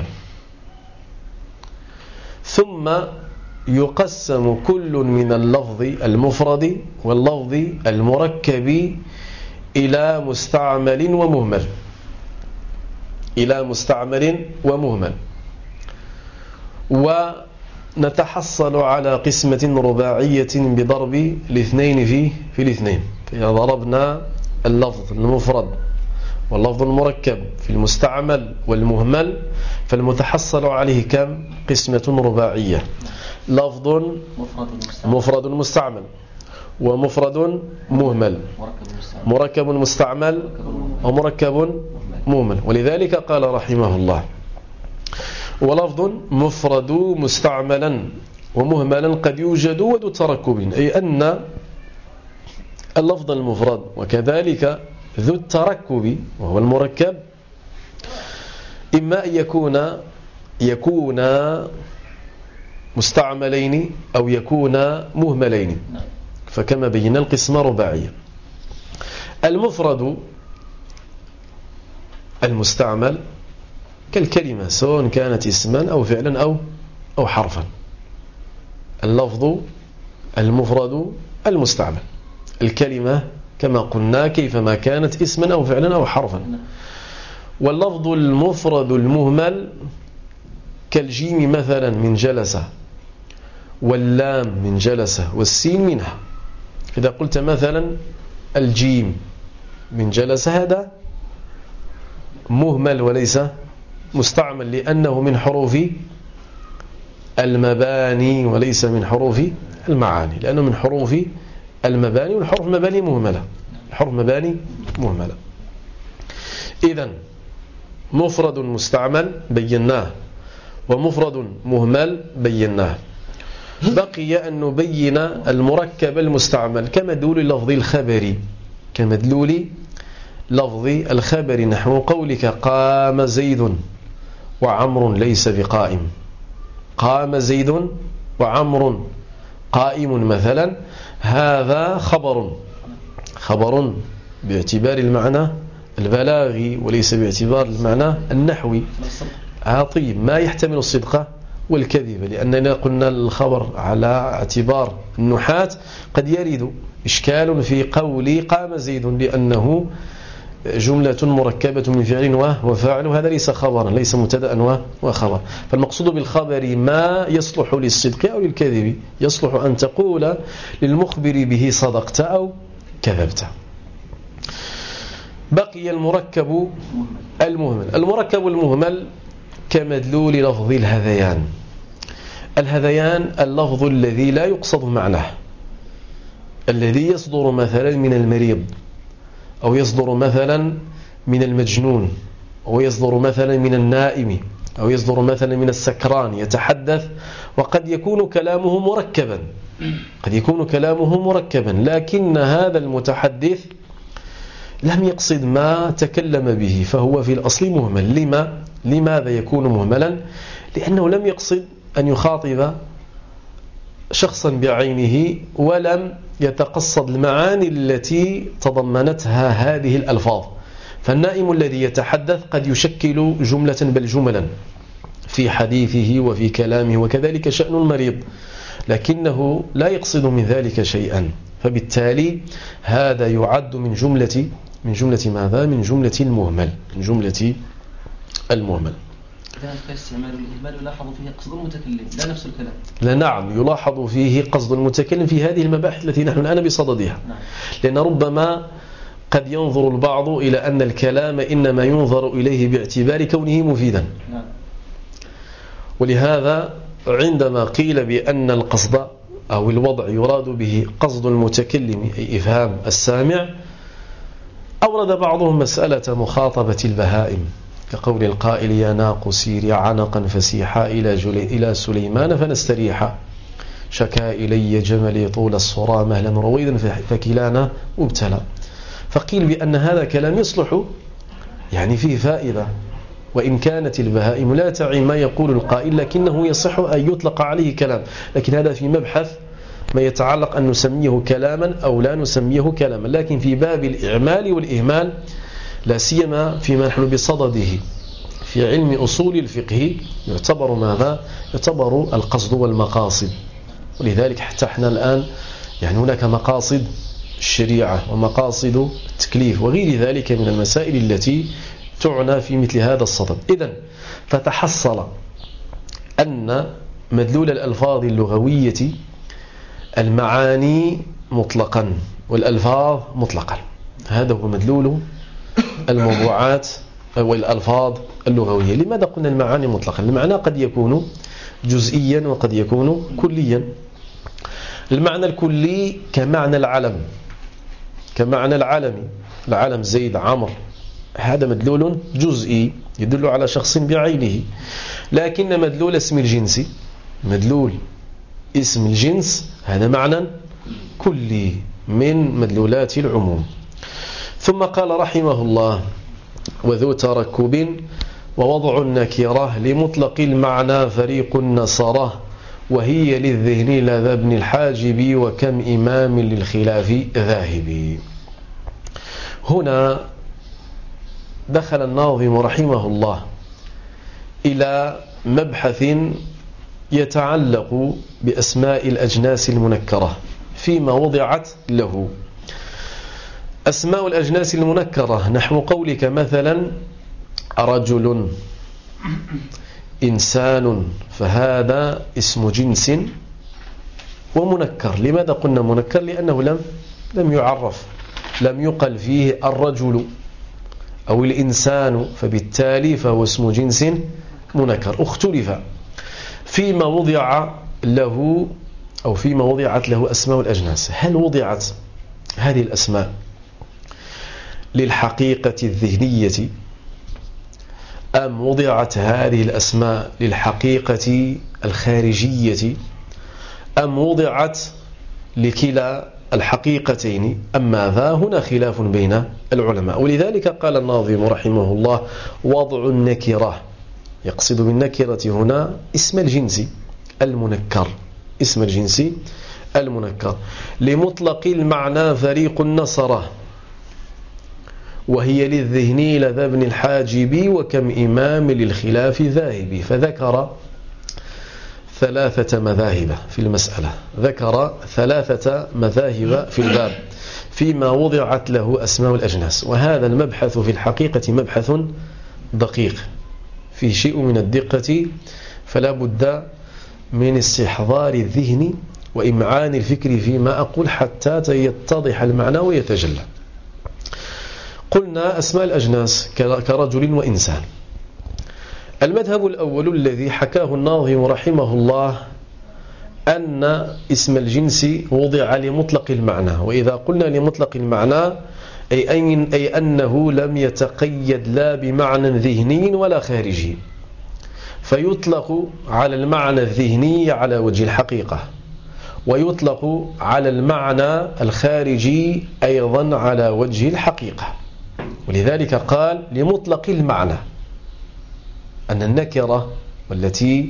ثم يقسم كل من اللفظ المفرد واللفظ المركب إلى مستعمل ومهمل، إلى مستعمل ومهمل. ونتحصل على قسمة رباعية بضرب الاثنين في في الاثنين. إذا ضربنا اللفظ المفرد واللفظ المركب في المستعمل والمهمل فالمتحصل عليه كم؟ قسمة رباعية. لفظ مفرد مستعمل، ومفرد مهمل، مركب مستعمل، ومركب مهمل. ولذلك قال رحمه الله: ولفظ مفرد مستعملا ومهملا قد يوجد وذو تركب، أي أن اللفظ المفرد وكذلك ذو التركب وهو المركب إما أن يكون يكون مستعملين أو يكون مهملين، فكما بينا القسمة رباعية. المفرد المستعمل كالكلمة، سواء كانت اسما أو فعلا أو أو حرفا. اللفظ المفرد المستعمل، الكلمة كما قلنا كيفما كانت اسما أو فعلا أو حرفا. واللفظ المفرد المهمل كالجيم مثلا من جلسة، واللام من جلسة، والسين منها. إذا قلت مثلا الجيم من جلسة هذا مهمل وليس مستعمل، لأنه من حروف المباني وليس من حروف المعاني، لأنه من حروف المباني، والحروف مباني مهملة. الحروف مباني مهملة. إذن مفرد مستعمل بيناه، ومفرد مهمل بيناه. بقي أن نبين المركب المستعمل كمدلول لفظ الخبري، كمدلول لفظ الخبر، نحو قولك قام زيد وعمر ليس بقائم. قام زيد وعمر قائم مثلا، هذا خبر خبر باعتبار المعنى البلاغي وليس باعتبار المعنى النحوي. طيب، ما يحتمل الصدق والكذب، لأننا قلنا الخبر على اعتبار النحاة قد يرد إشكال في قول قام زيد، لأنه جملة مركبة من فعل وفاعل، وهذا ليس خبرا، ليس مبتدأ وخبر. فالمقصود بالخبر ما يصلح للصدق أو للكذب، يصلح أن تقول للمخبر به صدقت أو كذبت. بقي المركب المهمل. المركب المهمل كمدلول لفظ الهذيان. الهذيان اللفظ الذي لا يقصد معناه، الذي يصدر مثلا من المريض، أو يصدر مثلا من المجنون، أو يصدر مثلا من النائم، أو يصدر مثلا من السكران، يتحدث وقد يكون كلامه مركبا، قد يكون كلامه مركبا، لكن هذا المتحدث لم يقصد ما تكلم به، فهو في الأصل مهمل. لما؟ لماذا يكون مهملا؟ لأنه لم يقصد أن يخاطب شخصا بعينه، ولم يتقصد المعاني التي تضمنتها هذه الألفاظ. فالنائم الذي يتحدث قد يشكل جملة بل جملا في حديثه وفي كلامه، وكذلك شأن المريض، لكنه لا يقصد من ذلك شيئا، فبالتالي هذا يعد من جملة من جملة ماذا؟ من جملة المهمل، من جملة المهمل. ذلك استعمال الإهمال يلاحظ فيه قصد المتكلم لا نفس الكلام. لا، نعم، يلاحظ فيه قصد المتكلم في هذه المباحث التي نحن الآن بصددها. نعم. لأن ربما قد ينظر البعض إلى أن الكلام إنما ينظر إليه باعتبار كونه مفيدا. نعم. ولهذا عندما قيل بأن القصد أو الوضع يراد به قصد المتكلم أي إفهام السامع، أورد بعضهم مسألة مخاطبة البهائم، كقول القائل يا ناق سيري عنقا فسيحا إلى, إلى سليمان فنستريحا، شكا إلي جملي طول الصرى مهلا رويدا فكلانا مبتلى. فقيل بأن هذا كلام يصلح، يعني فيه فائدة، وإن كانت البهائم لا تعي ما يقول القائل، لكنه يصح أن يطلق عليه كلام. لكن هذا في مبحث ما يتعلق أن نسميه كلاما أو لا نسميه كلاما، لكن في باب الإعمال والإهمال، لا سيما فيما نحن بصدده في علم أصول الفقه، يعتبر ماذا؟ يعتبر القصد والمقاصد. ولذلك حتى احنا الآن يعني هناك مقاصد الشريعة ومقاصد التكليف وغير ذلك من المسائل التي تعنى في مثل هذا الصدد. إذن فتحصل أن مدلول الألفاظ اللغوية المعاني مطلقا والألفاظ مطلقا. هذا هو مدلول الموضوعات والألفاظ اللغوية. لماذا قلنا المعاني مطلقا؟ المعنى قد يكون جزئيا وقد يكون كليا. المعنى الكلي كمعنى العلم، كمعنى العلم، العلم زيد عمر، هذا مدلول جزئي يدل على شخص بعينه. لكن مدلول اسم الجنس، مدلول اسم الجنس، هذا معنى كلي من مدلولات العموم. ثم قال رحمه الله وذو تركب ووضع النكرة لمطلق المعنى فريق النصرة، وهي للذهن لذا ابن الحاجب وكم إمام للخلاف ذاهب. هنا دخل الناظم رحمه الله إلى مبحث يتعلق بأسماء الأجناس المنكرة فيما وضعت له. أسماء الأجناس المنكرة نحو قولك مثلا رجل، إنسان، فهذا اسم جنس ومنكر. لماذا قلنا منكر؟ لأنه لم لم يعرف، لم يقل فيه الرجل أو الإنسان، فبالتالي فهو اسم جنس منكر. اختلف فيما وضع له أو فيما وضعت له أسماء الأجناس، هل وضعت هذه الأسماء للحقيقة الذهنية أم وضعت هذه الأسماء للحقيقة الخارجية أم وضعت لكلا الحقيقتين أم ماذا؟ هنا خلاف بين العلماء. ولذلك قال الناظم رحمه الله: وضع النكرة، يقصد بالنكرة هنا اسم الجنس المنكر، اسم الجنس المنكر، لمطلق المعنى فريق النصرة، وهي للذهن لدى ابن الحاجب، وكم إمام للخلاف ذاهب. فذكر ثلاثة مذاهب في المسألة، ذكر ثلاثة مذاهب في الباب فيما وضعت له أسماء الأجناس. وهذا المبحث في الحقيقة مبحث دقيق فيه شيء من الدقة، فلا بد من استحضار الذهن وإمعان الفكر فيما أقول حتى يتضح المعنى ويتجلى. قلنا أسماء الأجناس كرجل وإنسان. المذهب الأول الذي حكاه الناظم رحمه الله أن اسم الجنس وضع لمطلق المعنى، وإذا قلنا لمطلق المعنى أي, أن أي أنه لم يتقيد لا بمعنى ذهني ولا خارجي، فيطلق على المعنى الذهني على وجه الحقيقة، ويطلق على المعنى الخارجي أيضا على وجه الحقيقة. ولذلك قال لمطلق المعنى، أن النكرة والتي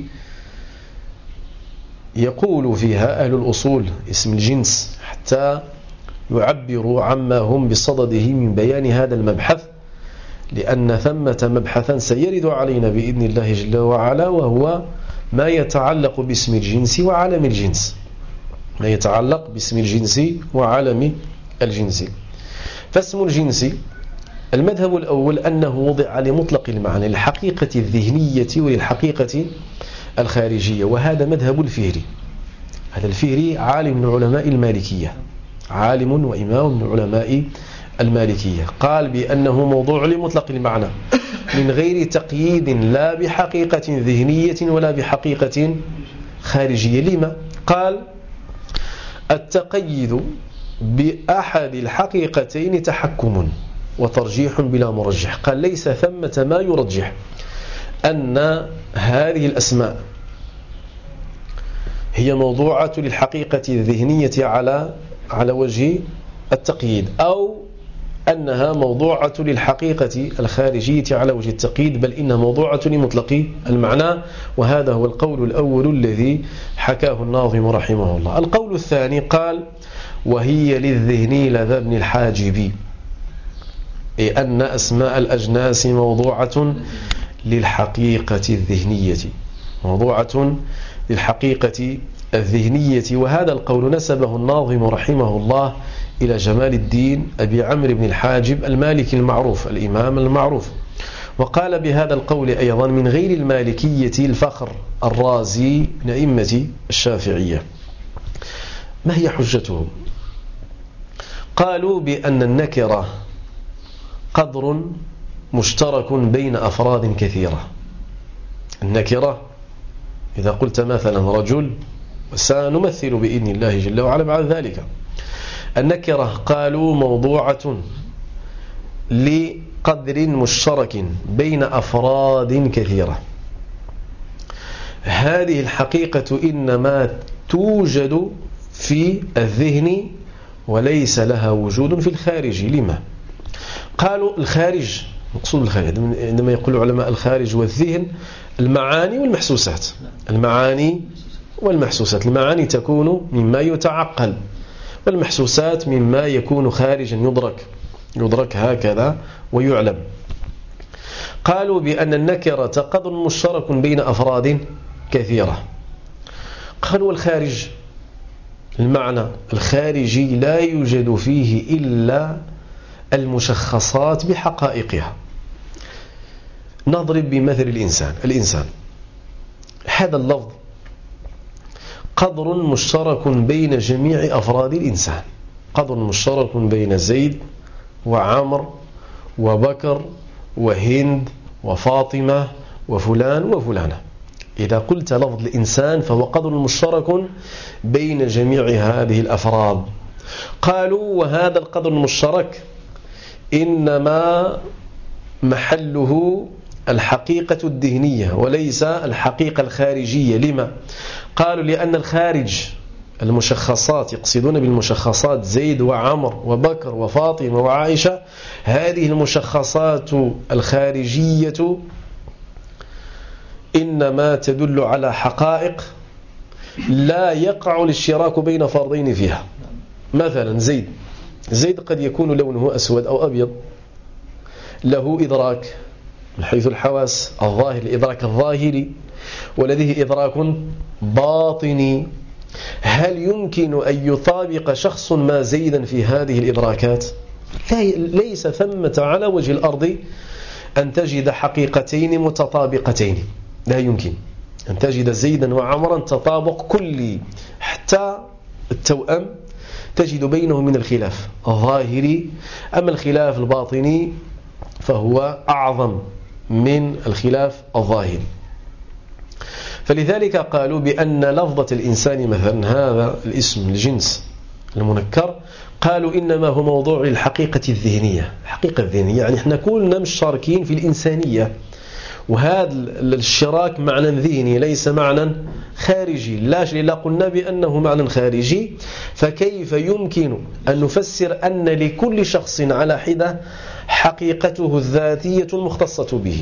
يقول فيها أهل الأصول اسم الجنس حتى يعبروا عما هم بصدده من بيان هذا المبحث، لأن ثمة مبحثا سيرد علينا بإذن الله جل وعلا، وهو ما يتعلق باسم الجنس وعالم الجنس، ما يتعلق باسم الجنس وعالم الجنس. فاسم الجنس المذهب الأول أنه وضع لمطلق المعنى، للحقيقة الذهنية وللحقيقة الخارجية، وهذا مذهب الفهري. هذا الفهري عالم من علماء المالكية، عالم وإمام من علماء المالكية، قال بأنه موضوع لمطلق المعنى من غير تقييد لا بحقيقة ذهنية ولا بحقيقة خارجية. لما؟ قال التقييد بأحد الحقيقتين تحكم وترجيح بلا مرجح. قال ليس ثمة ما يرجح أن هذه الأسماء هي موضوعة للحقيقة الذهنية على على وجه التقييد، أو أنها موضوعة للحقيقة الخارجية على وجه التقييد، بل إنها موضوعة لمطلق المعنى. وهذا هو القول الأول الذي حكاه الناظم رحمه الله. القول الثاني قال وهي للذهن لدى ابن الحاجب، أي أن أسماء الأجناس موضوعة للحقيقة الذهنية، موضوعة للحقيقة الذهنية. وهذا القول نسبه الناظم رحمه الله إلى جمال الدين أبي عمرو بن الحاجب المالكي المعروف، الإمام المعروف. وقال بهذا القول أيضا من غير المالكية الفخر الرازي من أئمة الشافعية. ما هي حجتهم؟ قالوا بأن النكرة قدر مشترك بين أفراد كثيرة. النكرة إذا قلت مثلا رجل، وسنمثل بإذن الله جل وعلا بعد ذلك، النكرة قالوا موضوعة لقدر مشترك بين أفراد كثيرة. هذه الحقيقة إنما توجد في الذهن وليس لها وجود في الخارج. لما؟ قالوا الخارج، مقصود الخارج عندما يقول علماء الخارج والذهن المعاني والمحسوسات، المعاني والمحسوسات. المعاني تكون مما يتعقل، والمحسوسات مما يكون خارجا يدرك يدرك هكذا ويعلم. قالوا بأن النكرة قدر مشترك بين أفراد كثيرة. قالوا الخارج، المعنى الخارجي لا يوجد فيه إلا المشخصات بحقائقها. نضرب بمثل الإنسان. الإنسان هذا اللفظ قدر مشترك بين جميع أفراد الإنسان، قدر مشترك بين زيد وعمر وبكر وهند وفاطمة وفلان وفلانة. إذا قلت لفظ الإنسان فهو قدر مشترك بين جميع هذه الأفراد. قالوا وهذا القدر المشترك إنما محله الحقيقة الذهنية وليس الحقيقة الخارجية. لما؟ قالوا لأن الخارج المشخصات، يقصدون بالمشخصات زيد وعمر وبكر وفاطمة وعائشة، هذه المشخصات الخارجية إنما تدل على حقائق لا يقع الاشتراك بين فردين فيها. مثلا زيد زيد قد يكون لونه أسود أو أبيض، له إدراك من حيث الحواس الظاهر، الإدراك الظاهري، ولديه إدراك باطني. هل يمكن أن يطابق شخص ما زيدا في هذه الإدراكات؟ ليس ثمة على وجه الأرض أن تجد حقيقتين متطابقتين، لا يمكن أن تجد زيدا وعمرا تطابق كلي، حتى التوأم تجد بينهم من الخلاف الظاهري. أما الخلاف الباطني فهو أعظم من الخلاف الظاهري. فلذلك قالوا بأن لفظة الإنسان مثلا، هذا الاسم الجنس المنكر، قالوا إنما هو موضوع للحقيقة الذهنية. الحقيقة الذهنية يعني احنا كلنا مشتركين في الإنسانية، وهذا الاشتراك معنى ذهني ليس معنى خارجي. لا لا قلنا بأنه معنى خارجي، فكيف يمكن أن نفسر أن لكل شخص على حدة حقيقته الذاتية المختصة به؟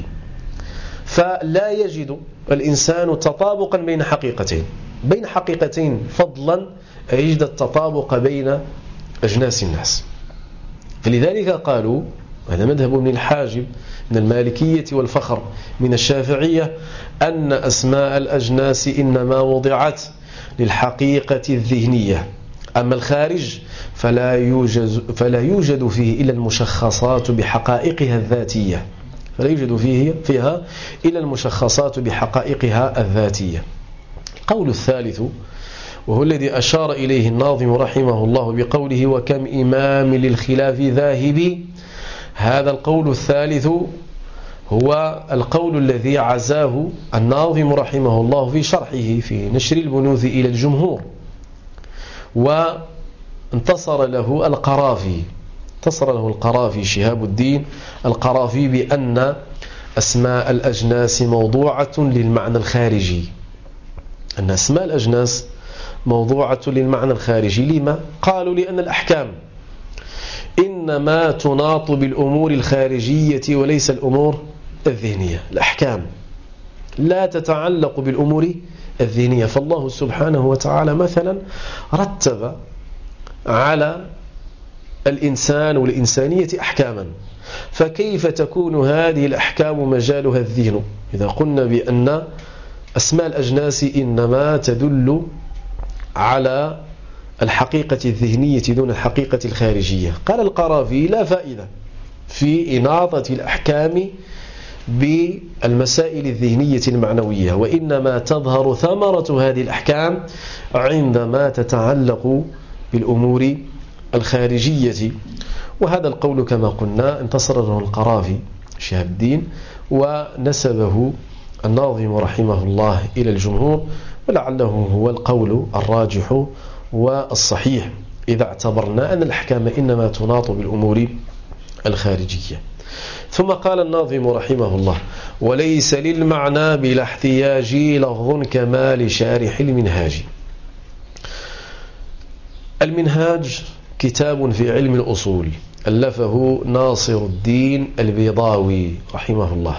فلا يجد الإنسان تطابقا بين حقيقتين بين حقيقتين فضلا يجد التطابق بين أجناس الناس. فلذلك قالوا، هذا مذهب من الحاجب من المالكية والفخر من الشافعية، أن أسماء الأجناس إنما وضعت للحقيقة الذهنية، أما الخارج فلا يوجد, فلا يوجد فيه إلا المشخصات بحقائقها الذاتية فلا يوجد فيه فيها إلا المشخصات بحقائقها الذاتية. القول الثالث وهو الذي أشار إليه الناظم رحمه الله بقوله وكم إمام للخلاف ذاهب، هذا القول الثالث هو القول الذي عزاه الناظم رحمه الله في شرحه في نشر البنوث إلى الجمهور، وانتصر له القرافي انتصر له القرافي شهاب الدين القرافي بأن أسماء الأجناس موضوعة للمعنى الخارجي، أن أسماء الأجناس موضوعة للمعنى الخارجي. لما؟ قالوا لأن الأحكام إنما تناط بالأمور الخارجية وليس الأمور الذهنية. الأحكام لا تتعلق بالأمور الذهنية، فالله سبحانه وتعالى مثلا رتب على الإنسان والإنسانية أحكاما، فكيف تكون هذه الأحكام مجالها الذهن إذا قلنا بأن أسماء الأجناس إنما تدل على الحقيقة الذهنية دون الحقيقة الخارجية؟ قال القرافي لا فائدة في إناطة الأحكام بالمسائل الذهنية المعنوية، وإنما تظهر ثمرة هذه الأحكام عندما تتعلق بالأمور الخارجية. وهذا القول كما قلنا انتصر له القرافي شهاب الدين ونسبه الناظم رحمه الله إلى الجمهور، ولعله هو القول الراجح والصحيح إذا اعتبرنا أن الأحكام إنما تناط بالأمور الخارجية. ثم قال الناظم رحمه الله وليس للمعنى بلا احتياج لفظ كما لشارح المنهاج. المنهاج كتاب في علم الأصول ألفه ناصر الدين البيضاوي رحمه الله،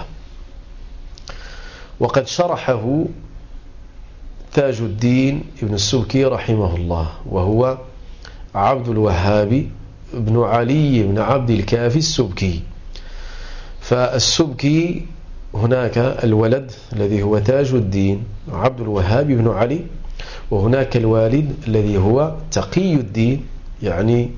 وقد شرحه تاج الدين ابن السبكي رحمه الله، وهو عبد الوهاب بن علي بن عبد الكافي السبكي. فالسبكي هناك الولد الذي هو تاج الدين عبد الوهاب بن علي، وهناك الوالد الذي هو تقي الدين، يعني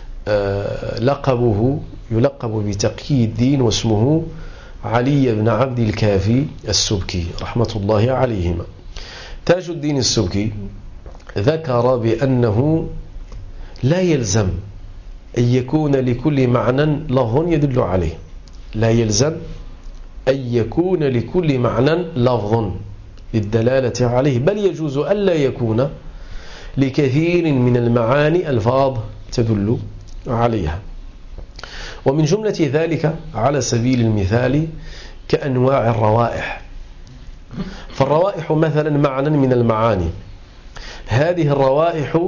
لقبه يلقب بتقي الدين واسمه علي بن عبد الكافي السبكي رحمة الله عليهما. تاج الدين السبكي ذكر بأنه لا يلزم أن يكون لكل معنى لفظ يدل عليه، لا يلزم أن يكون لكل معنى لفظ للدلالة عليه، بل يجوز ألا يكون لكثير من المعاني ألفاظ تدل عليها. ومن جملة ذلك على سبيل المثال كأنواع الروائح، فالروائح مثلا معنى من المعاني، هذه الروائح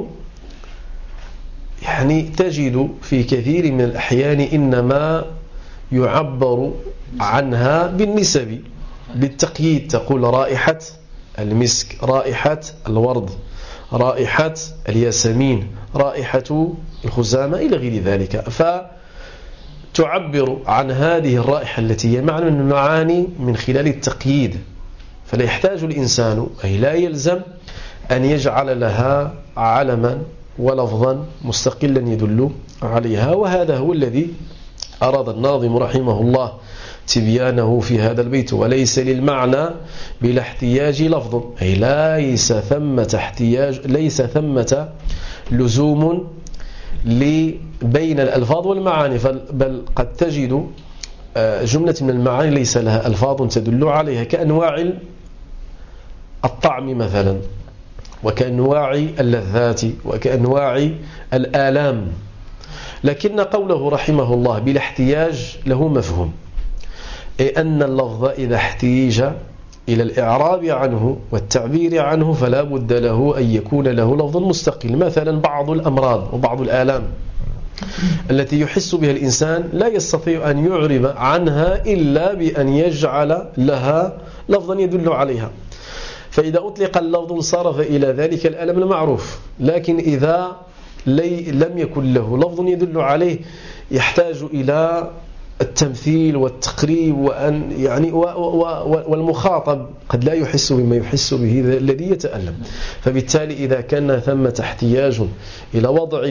يعني تجد في كثير من الأحيان إنما يعبر عنها بالنسب بالتقييد، تقول رائحة المسك، رائحة الورد، رائحة الياسمين، رائحة الخزامة إلى غير ذلك، فتعبر عن هذه الرائحة التي هي معنى من المعاني من خلال التقييد، فلا يحتاج الإنسان أي لا يلزم أن يجعل لها علما ولفظا مستقلا يدل عليها. وهذا هو الذي أراد الناظم رحمه الله تبيانه في هذا البيت، وليس للمعنى بلا احتياج لفظ، أي ليس ثمة احتياج، ليس ثمة لزوم بين الألفاظ والمعاني، بل قد تجد جملة من المعاني ليس لها ألفاظ تدل عليها، كأنواع الطعم مثلا، وكأنواع اللذات، وكأنواع الآلام، لكن قوله رحمه الله بلا احتياج له مفهوم، أي أن اللفظ إذا احتيج إلى الإعراب عنه والتعبير عنه فلا بد له أن يكون له لفظ مستقل. مثلا بعض الأمراض وبعض الآلام التي يحس بها الإنسان لا يستطيع أن يعرب عنها إلا بأن يجعل لها لفظا يدل عليها، فإذا أطلق اللفظ انصرف إلى ذلك الألم المعروف، لكن إذا لم يكن له لفظ يدل عليه يحتاج إلى التمثيل والتقريب، وأن يعني والمخاطب قد لا يحس بما يحس به الذي يتألم، فبالتالي إذا كان ثمة احتياج إلى وضع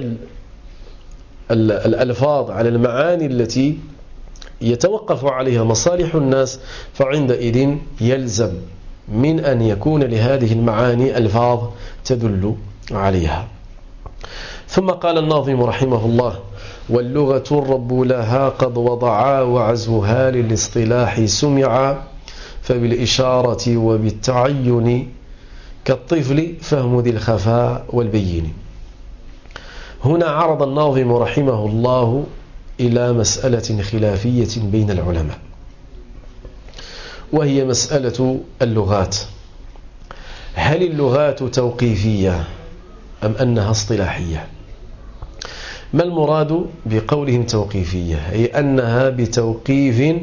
الألفاظ على المعاني التي يتوقف عليها مصالح الناس، فعندئذ يلزم من أن يكون لهذه المعاني ألفاظ تدل عليها. ثم قال الناظم رحمه الله: واللغة الرب لها قد وضعا، وعزوها للاصطلاح سمعا، فبالإشارة وبالتعين كالطفل فهم ذي الخفاء والبين. هنا عرض الناظم رحمه الله إلى مسألة خلافية بين العلماء، وهي مسألة اللغات، هل اللغات توقيفية أم أنها اصطلاحية؟ ما المراد بقولهم توقيفية؟ أي أنها بتوقيف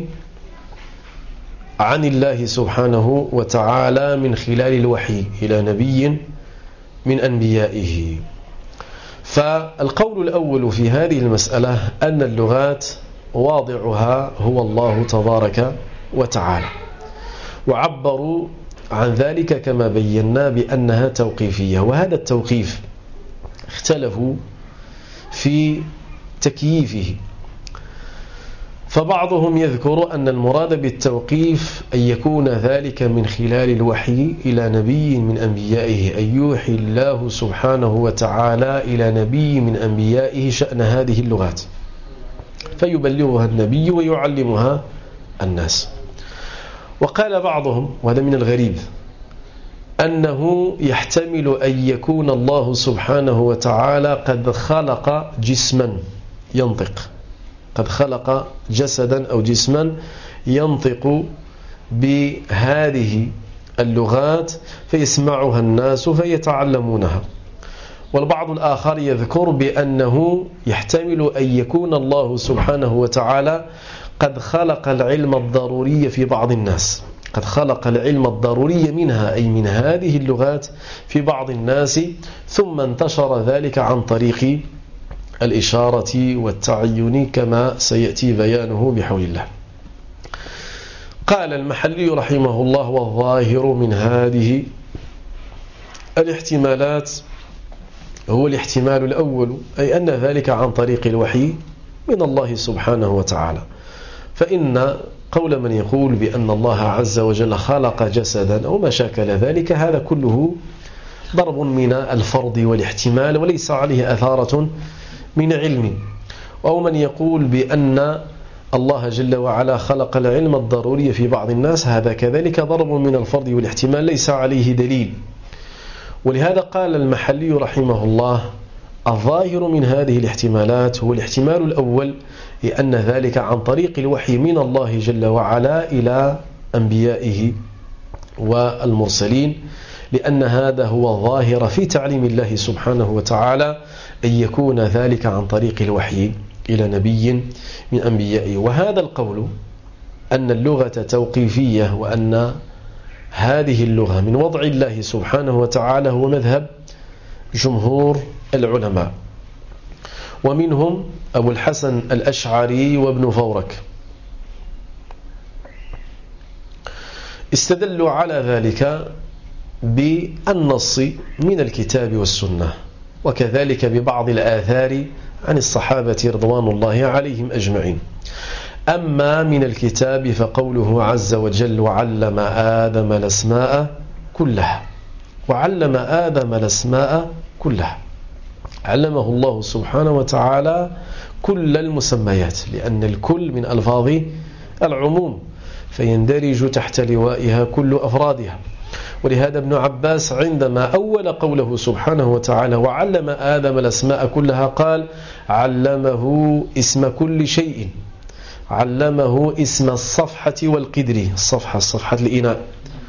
عن الله سبحانه وتعالى من خلال الوحي إلى نبي من أنبيائه. فالقول الأول في هذه المسألة أن اللغات واضعها هو الله تبارك وتعالى، وعبروا عن ذلك كما بينا بأنها توقيفية، وهذا التوقيف اختلفوا في تكييفه، فبعضهم يذكر أن المراد بالتوقيف أن يكون ذلك من خلال الوحي إلى نبي من أنبيائه، أن يوحي الله سبحانه وتعالى إلى نبي من أنبيائه شأن هذه اللغات فيبلغها النبي ويعلمها الناس. وقال بعضهم، وهذا من الغريب، أنه يحتمل أن يكون الله سبحانه وتعالى قد خلق جسما ينطق، قد خلق جسدا أو جسما ينطق بهذه اللغات فيسمعها الناس فيتعلمونها. والبعض الآخر يذكر بأنه يحتمل أن يكون الله سبحانه وتعالى قد خلق العلم الضروري في بعض الناس، قد خلق العلم الضروري منها أي من هذه اللغات في بعض الناس، ثم انتشر ذلك عن طريق الإشارة والتعين كما سيأتي بيانه بحول الله. قال المحلي رحمه الله: والظاهر من هذه الاحتمالات هو الاحتمال الأول، أي أن ذلك عن طريق الوحي من الله سبحانه وتعالى. فإن قول من يقول بأن الله عز وجل خلق جسدا أو ما شاكل ذلك، هذا كله ضرب من الفرض والاحتمال وليس عليه أثارة من علم. أو من يقول بأن الله جل وعلا خلق العلم الضروري في بعض الناس، هذا كذلك ضرب من الفرض والاحتمال ليس عليه دليل. ولهذا قال المحلي رحمه الله: الظاهر من هذه الاحتمالات هو الاحتمال الأول، لأن ذلك عن طريق الوحي من الله جل وعلا إلى أنبيائه والمرسلين، لأن هذا هو الظاهر في تعليم الله سبحانه وتعالى، أن يكون ذلك عن طريق الوحي إلى نبي من أنبيائه. وهذا القول أن اللغة توقيفية وأن هذه اللغة من وضع الله سبحانه وتعالى هو مذهب جمهور العلماء، ومنهم أبو الحسن الأشعري وابن فورك. استدلوا على ذلك بالنص من الكتاب والسنة، وكذلك ببعض الآثار عن الصحابة رضوان الله عليهم أجمعين. أما من الكتاب فقوله عز وجل: وعلم آدم الأسماء كلها. وعلم آدم الأسماء كلها، علمه الله سبحانه وتعالى كل المسميات، لأن الكل من ألفاظ العموم، فيندرج تحت لوائها كل أفرادها. ولهذا ابن عباس عندما أول قوله سبحانه وتعالى: وعلم آدم الأسماء كلها، قال: علمه اسم كل شيء، علمه اسم الصفحة والقدر، الصفحة الصفحة الإناء،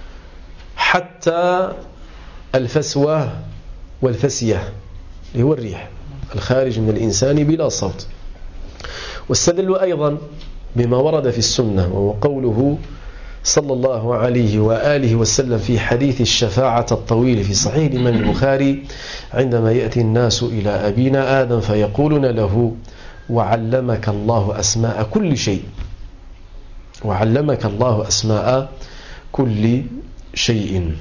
حتى الفسوة والفسية اللي هو الريح الخارج من الإنسان بلا صوت. واستدلوا أيضا بما ورد في السنة، وهو قوله صلى الله عليه وآله وسلم في حديث الشفاعة الطويل في صحيح الإمام البخاري: عندما يأتي الناس إلى أبينا آدم فيقولون له: وعلمك الله أسماء كل شيء، وعلمك الله أسماء كل شيء.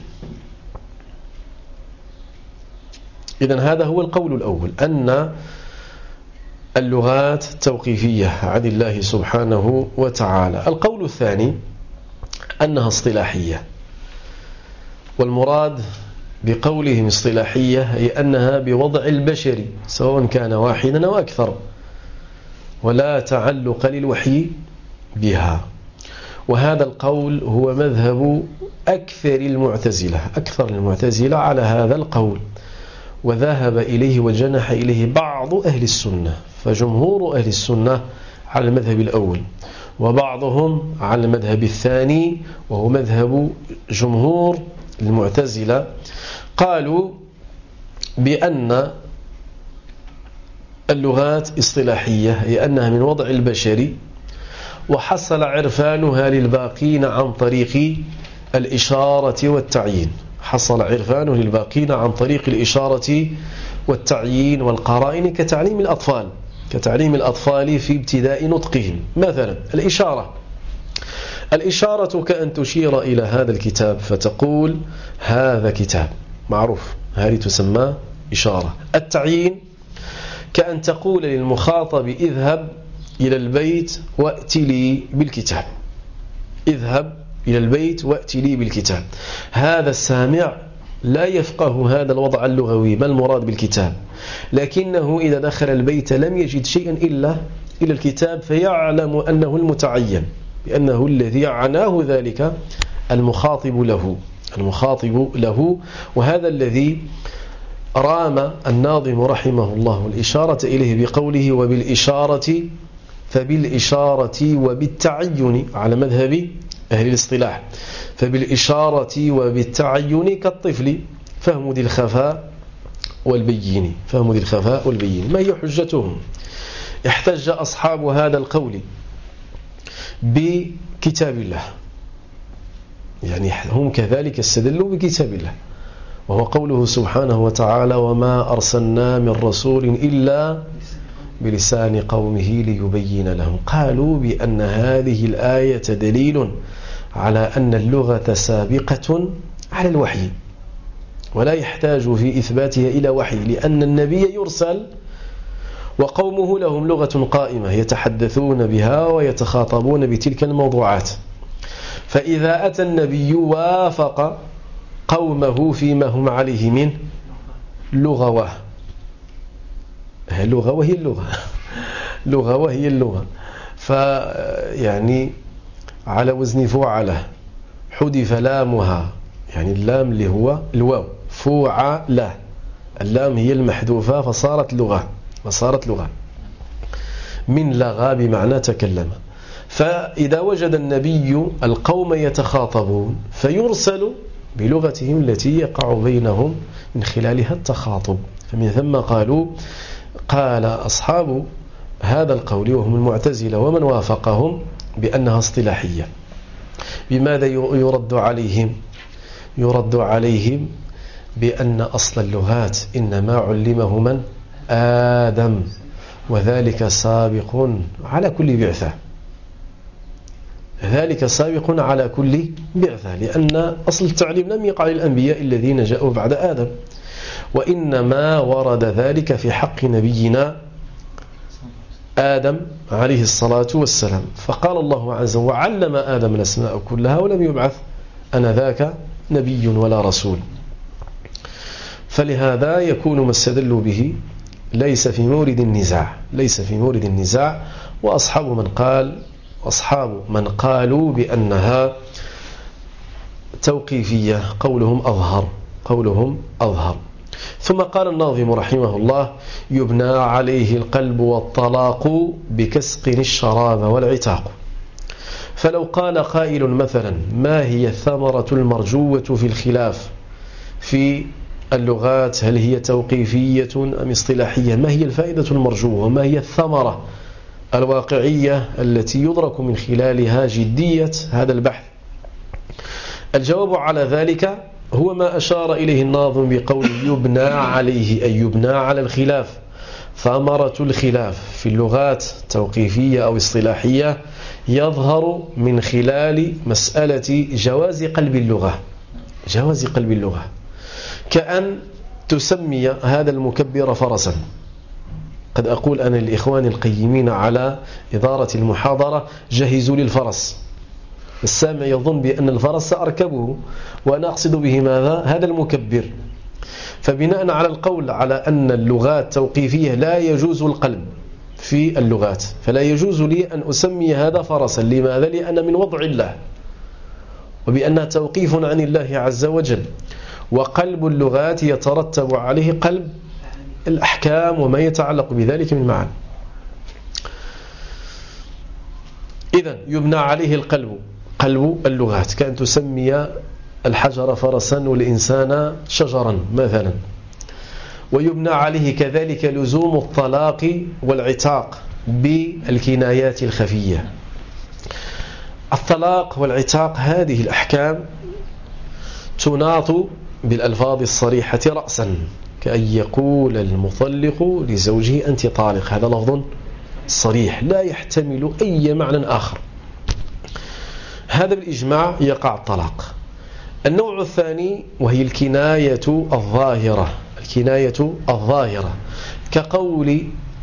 إذن هذا هو القول الأول، أن اللغات توقيفية عن الله سبحانه وتعالى. القول الثاني أنها اصطلاحية، والمراد بقولهم اصطلاحية هي أنها بوضع البشر سواء كان واحدا أو أكثر، ولا تعلق للوحي بها. وهذا القول هو مذهب أكثر المعتزلة، أكثر المعتزلة على هذا القول، وذهب إليه وجنح إليه بعض أهل السنة. فجمهور أهل السنة على المذهب الأول، وبعضهم على المذهب الثاني وهو مذهب جمهور المعتزلة. قالوا بأن اللغات اصطلاحية، لأنها من وضع البشر، وحصل عرفانها للباقين عن طريق الإشارة والتعيين، حصل عرفانه للباقين عن طريق الإشارة والتعيين والقرائن، كتعليم الأطفال كتعليم الأطفال في ابتداء نطقهم. مثلا الإشارة الإشارة كأن تشير إلى هذا الكتاب فتقول: هذا كتاب، معروف، هذه تسمى إشارة. التعيين كأن تقول للمخاطب: اذهب إلى البيت وأت لي بالكتاب، اذهب إلى البيت وأت لي بالكتاب. هذا السامع لا يفقه هذا الوضع اللغوي، ما المراد بالكتاب، لكنه إذا دخل البيت لم يجد شيئا إلا إلى الكتاب، فيعلم أنه المتعين، بأنه الذي عناه ذلك المخاطب له المخاطب له وهذا الذي رام الناظم رحمه الله الإشارة إليه بقوله: وبالإشارة فبالإشارة وبالتعين، على مذهب أهل الاصطلاح، فبالإشارة وبالتعين كالطفل، فهم ذي الخفاء والبين فهم ذي الخفاء والبين. ما هي حجتهم؟ احتج أصحاب هذا القول بكتاب الله، يعني هم كذلك استدلوا بكتاب الله، وهو قوله سبحانه وتعالى: وما أرسلنا من رسول إلا بلسان قومه ليبين لهم. قالوا بأن هذه الآية دليل على أن اللغة سابقة على الوحي، ولا يحتاج في إثباتها إلى وحي، لأن النبي يرسل وقومه لهم لغة قائمة يتحدثون بها ويتخاطبون بتلك الموضوعات. فإذا أتى النبي وافق قومه فيما هم عليه من لغوة، لغة وهي اللغة لغة وهي اللغة فيعني على وزن فعله حذف لامها، يعني اللام اللي هو الواو، فعله، اللام هي المحذوفة فصارت لغة فصارت لغة من لغى بمعنى تكلم. فإذا وجد النبي القوم يتخاطبون فيرسل بلغتهم التي يقع بينهم من خلالها التخاطب. فمن ثم قالوا قال أصحاب هذا القول وهم المعتزلة ومن وافقهم بأنها اصطلاحية. بماذا يرد عليهم؟ يرد عليهم بأن أصل اللغات إنما علمه من؟ آدم، وذلك سابق على كل بعثة، ذلك سابق على كل بعثة، لأن أصل التعليم لم يقع للأنبياء الذين جاءوا بعد آدم، وإنما ورد ذلك في حق نبينا آدم عليه الصلاة والسلام. فقال الله عز وجل وعلم آدم الأسماء كلها ولم يبعث أنذاك نبي ولا رسول. فلهذا يكون ما استدلوا به ليس في مورد النزاع، ليس في مورد النزاع. وأصحاب من قال أصحاب من قالوا بأنها توقيفية قولهم أظهر قولهم أظهر. ثم قال الناظم رحمه الله يبنى عليه القلب والطلاق بكسق الشراب والعتاق. فلو قال قائل مثلا ما هي الثمرة المرجوة في الخلاف في اللغات، هل هي توقيفية أم اصطلاحية؟ ما هي الفائدة المرجوة وما هي الثمرة الواقعية التي يدرك من خلالها جدية هذا البحث؟ الجواب على ذلك هو ما أشار إليه الناظم بقول يبنى عليه، أي يبنى على الخلاف. ثمرة الخلاف في اللغات توقيفية أو اصطلاحية يظهر من خلال مسألة جواز قلب اللغة، جواز قلب اللغة، كأن تسمي هذا المكبر فرسا. قد أقول أنا للإخوان القيمين على إدارة المحاضرة جهزوا للفرس، السامع يظن بأن الفرس سأركبه وأنا أقصد به ماذا؟ هذا المكبر. فبناء على القول على أن اللغات توقيفية لا يجوز القلب في اللغات، فلا يجوز لي أن أسمي هذا فرسا. لماذا؟ لأن من وضع الله، وبأنها توقيف عن الله عز وجل، وقلب اللغات يترتب عليه قلب الأحكام وما يتعلق بذلك من معاني. إذن يبنى عليه القلب، قلب اللغات، كأن تسمي الحجر فرسا والإنسان شجرا مثلا. ويبنى عليه كذلك لزوم الطلاق والعتاق بالكنايات الخفية. الطلاق والعتاق هذه الأحكام تناط بالألفاظ الصريحة رأسا، كأن يقول المطلق لزوجه أنت طالق، هذا لفظ صريح لا يحتمل أي معنى آخر، هذا بالإجماع يقع الطلاق. النوع الثاني وهي الكناية الظاهرة، الكناية الظاهرة كقول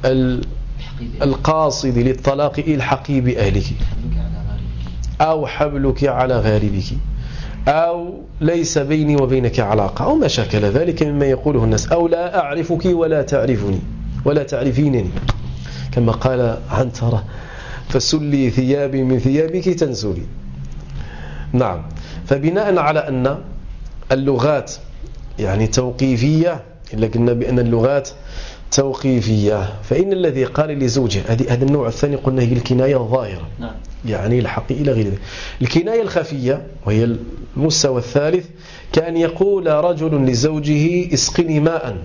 القاصد للطلاق الحقي بأهلك، أو حبلك على غاربك، أو ليس بيني وبينك علاقة، أو ما شاكل ذلك مما يقوله الناس، أو لا أعرفك ولا تعرفني ولا تعرفينني، كما قال عنترة فسلي ثيابي من ثيابك تنسلي. نعم. فبناء على أن اللغات يعني توقيفية، إلا قلنا بأن اللغات توقيفية، فإن الذي قال لزوجه هذا النوع الثاني قلنا هي الكناية الظاهرة، يعني الحق إلى غير ذلك. الكناية الخفية وهي المستوى الثالث كأن يقول رجل لزوجه اسقني ماء،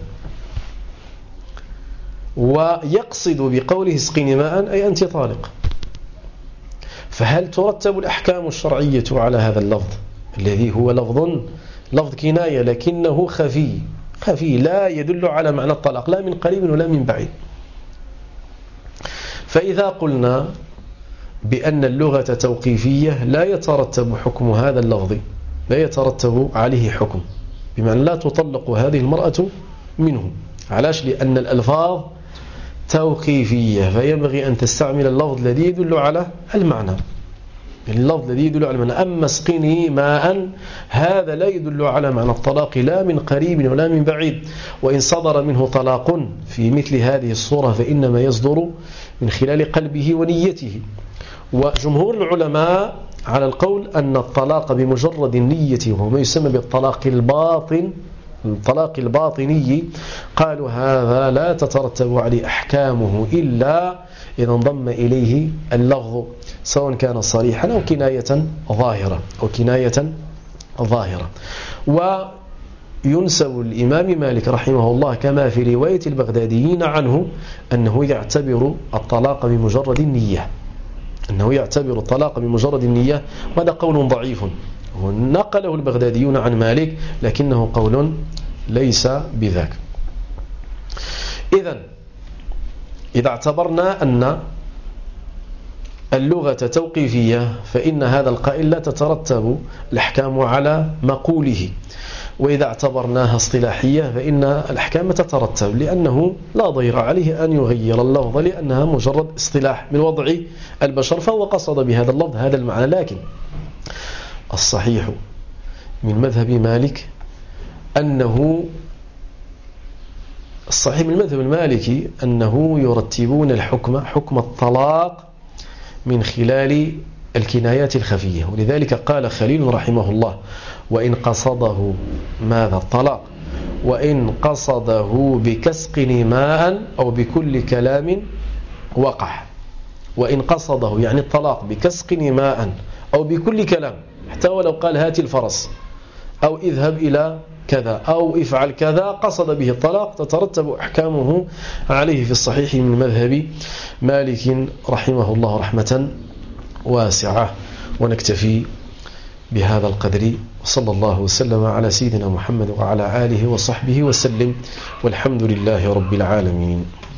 ويقصد بقوله اسقني ماء أي أنت طالق. فهل ترتب الأحكام الشرعية على هذا اللفظ الذي هو لفظ لفظ كناية لكنه خفي خفي لا يدل على معنى الطلاق لا من قريب ولا من بعيد؟ فإذا قلنا بأن اللغة توقيفية لا يترتب حكم هذا اللفظ، لا يترتب عليه حكم، بمعنى لا تطلق هذه المرأة منه. علاش؟ لأن الألفاظ توقيفية، فينبغي أن تستعمل اللفظ الذي يدل على المعنى، اللفظ الذي يدل على المعنى. أما اسقني ماء هذا لا يدل على معنى الطلاق لا من قريب ولا من بعيد، وإن صدر منه طلاق في مثل هذه الصورة فإنما يصدر من خلال قلبه ونيته، وجمهور العلماء على القول أن الطلاق بمجرد النية وهو ما يسمى بالطلاق الباطن الطلاق الباطني قالوا هذا لا تترتب عليه أحكامه إلا إذا انضم إليه اللفظ سواء كان صريحا أو كناية ظاهرة أو كناية ظاهرة. وينسب الإمام مالك رحمه الله كما في رواية البغداديين عنه أنه يعتبر الطلاق بمجرد النية أنه يعتبر الطلاق بمجرد النية، وهذا قول ضعيف نقله البغداديون عن مالك لكنه قول ليس بذاك. إذن إذا اعتبرنا أن اللغة توقيفية فإن هذا القائل لا تترتب الأحكام على مقوله، وإذا اعتبرناها اصطلاحية فإن الأحكام تترتب لأنه لا ضير عليه أن يغير اللفظ لأنها مجرد اصطلاح من وضع البشر فهو قصد بهذا اللفظ هذا المعنى. لكن الصحيح من مذهب مالك أنه الصحيح من المذهب المالكي أنه يرتبون الحكم حكم الطلاق من خلال الكنايات الخفية، ولذلك قال خليل رحمه الله وإن قصده ماذا الطلاق وإن قصده بكسق ماء أو بكل كلام وقع. وإن قصده يعني الطلاق بكسق ماء أو بكل كلام حتى ولو قال هات الفرس أو اذهب إلى كذا أو افعل كذا قصد به الطلاق تترتب أحكامه عليه في الصحيح من مذهب مالك رحمه الله رحمة واسعة. ونكتفي بهذا القدر وصلى الله وسلم على سيدنا محمد وعلى آله وصحبه وسلم والحمد لله رب العالمين.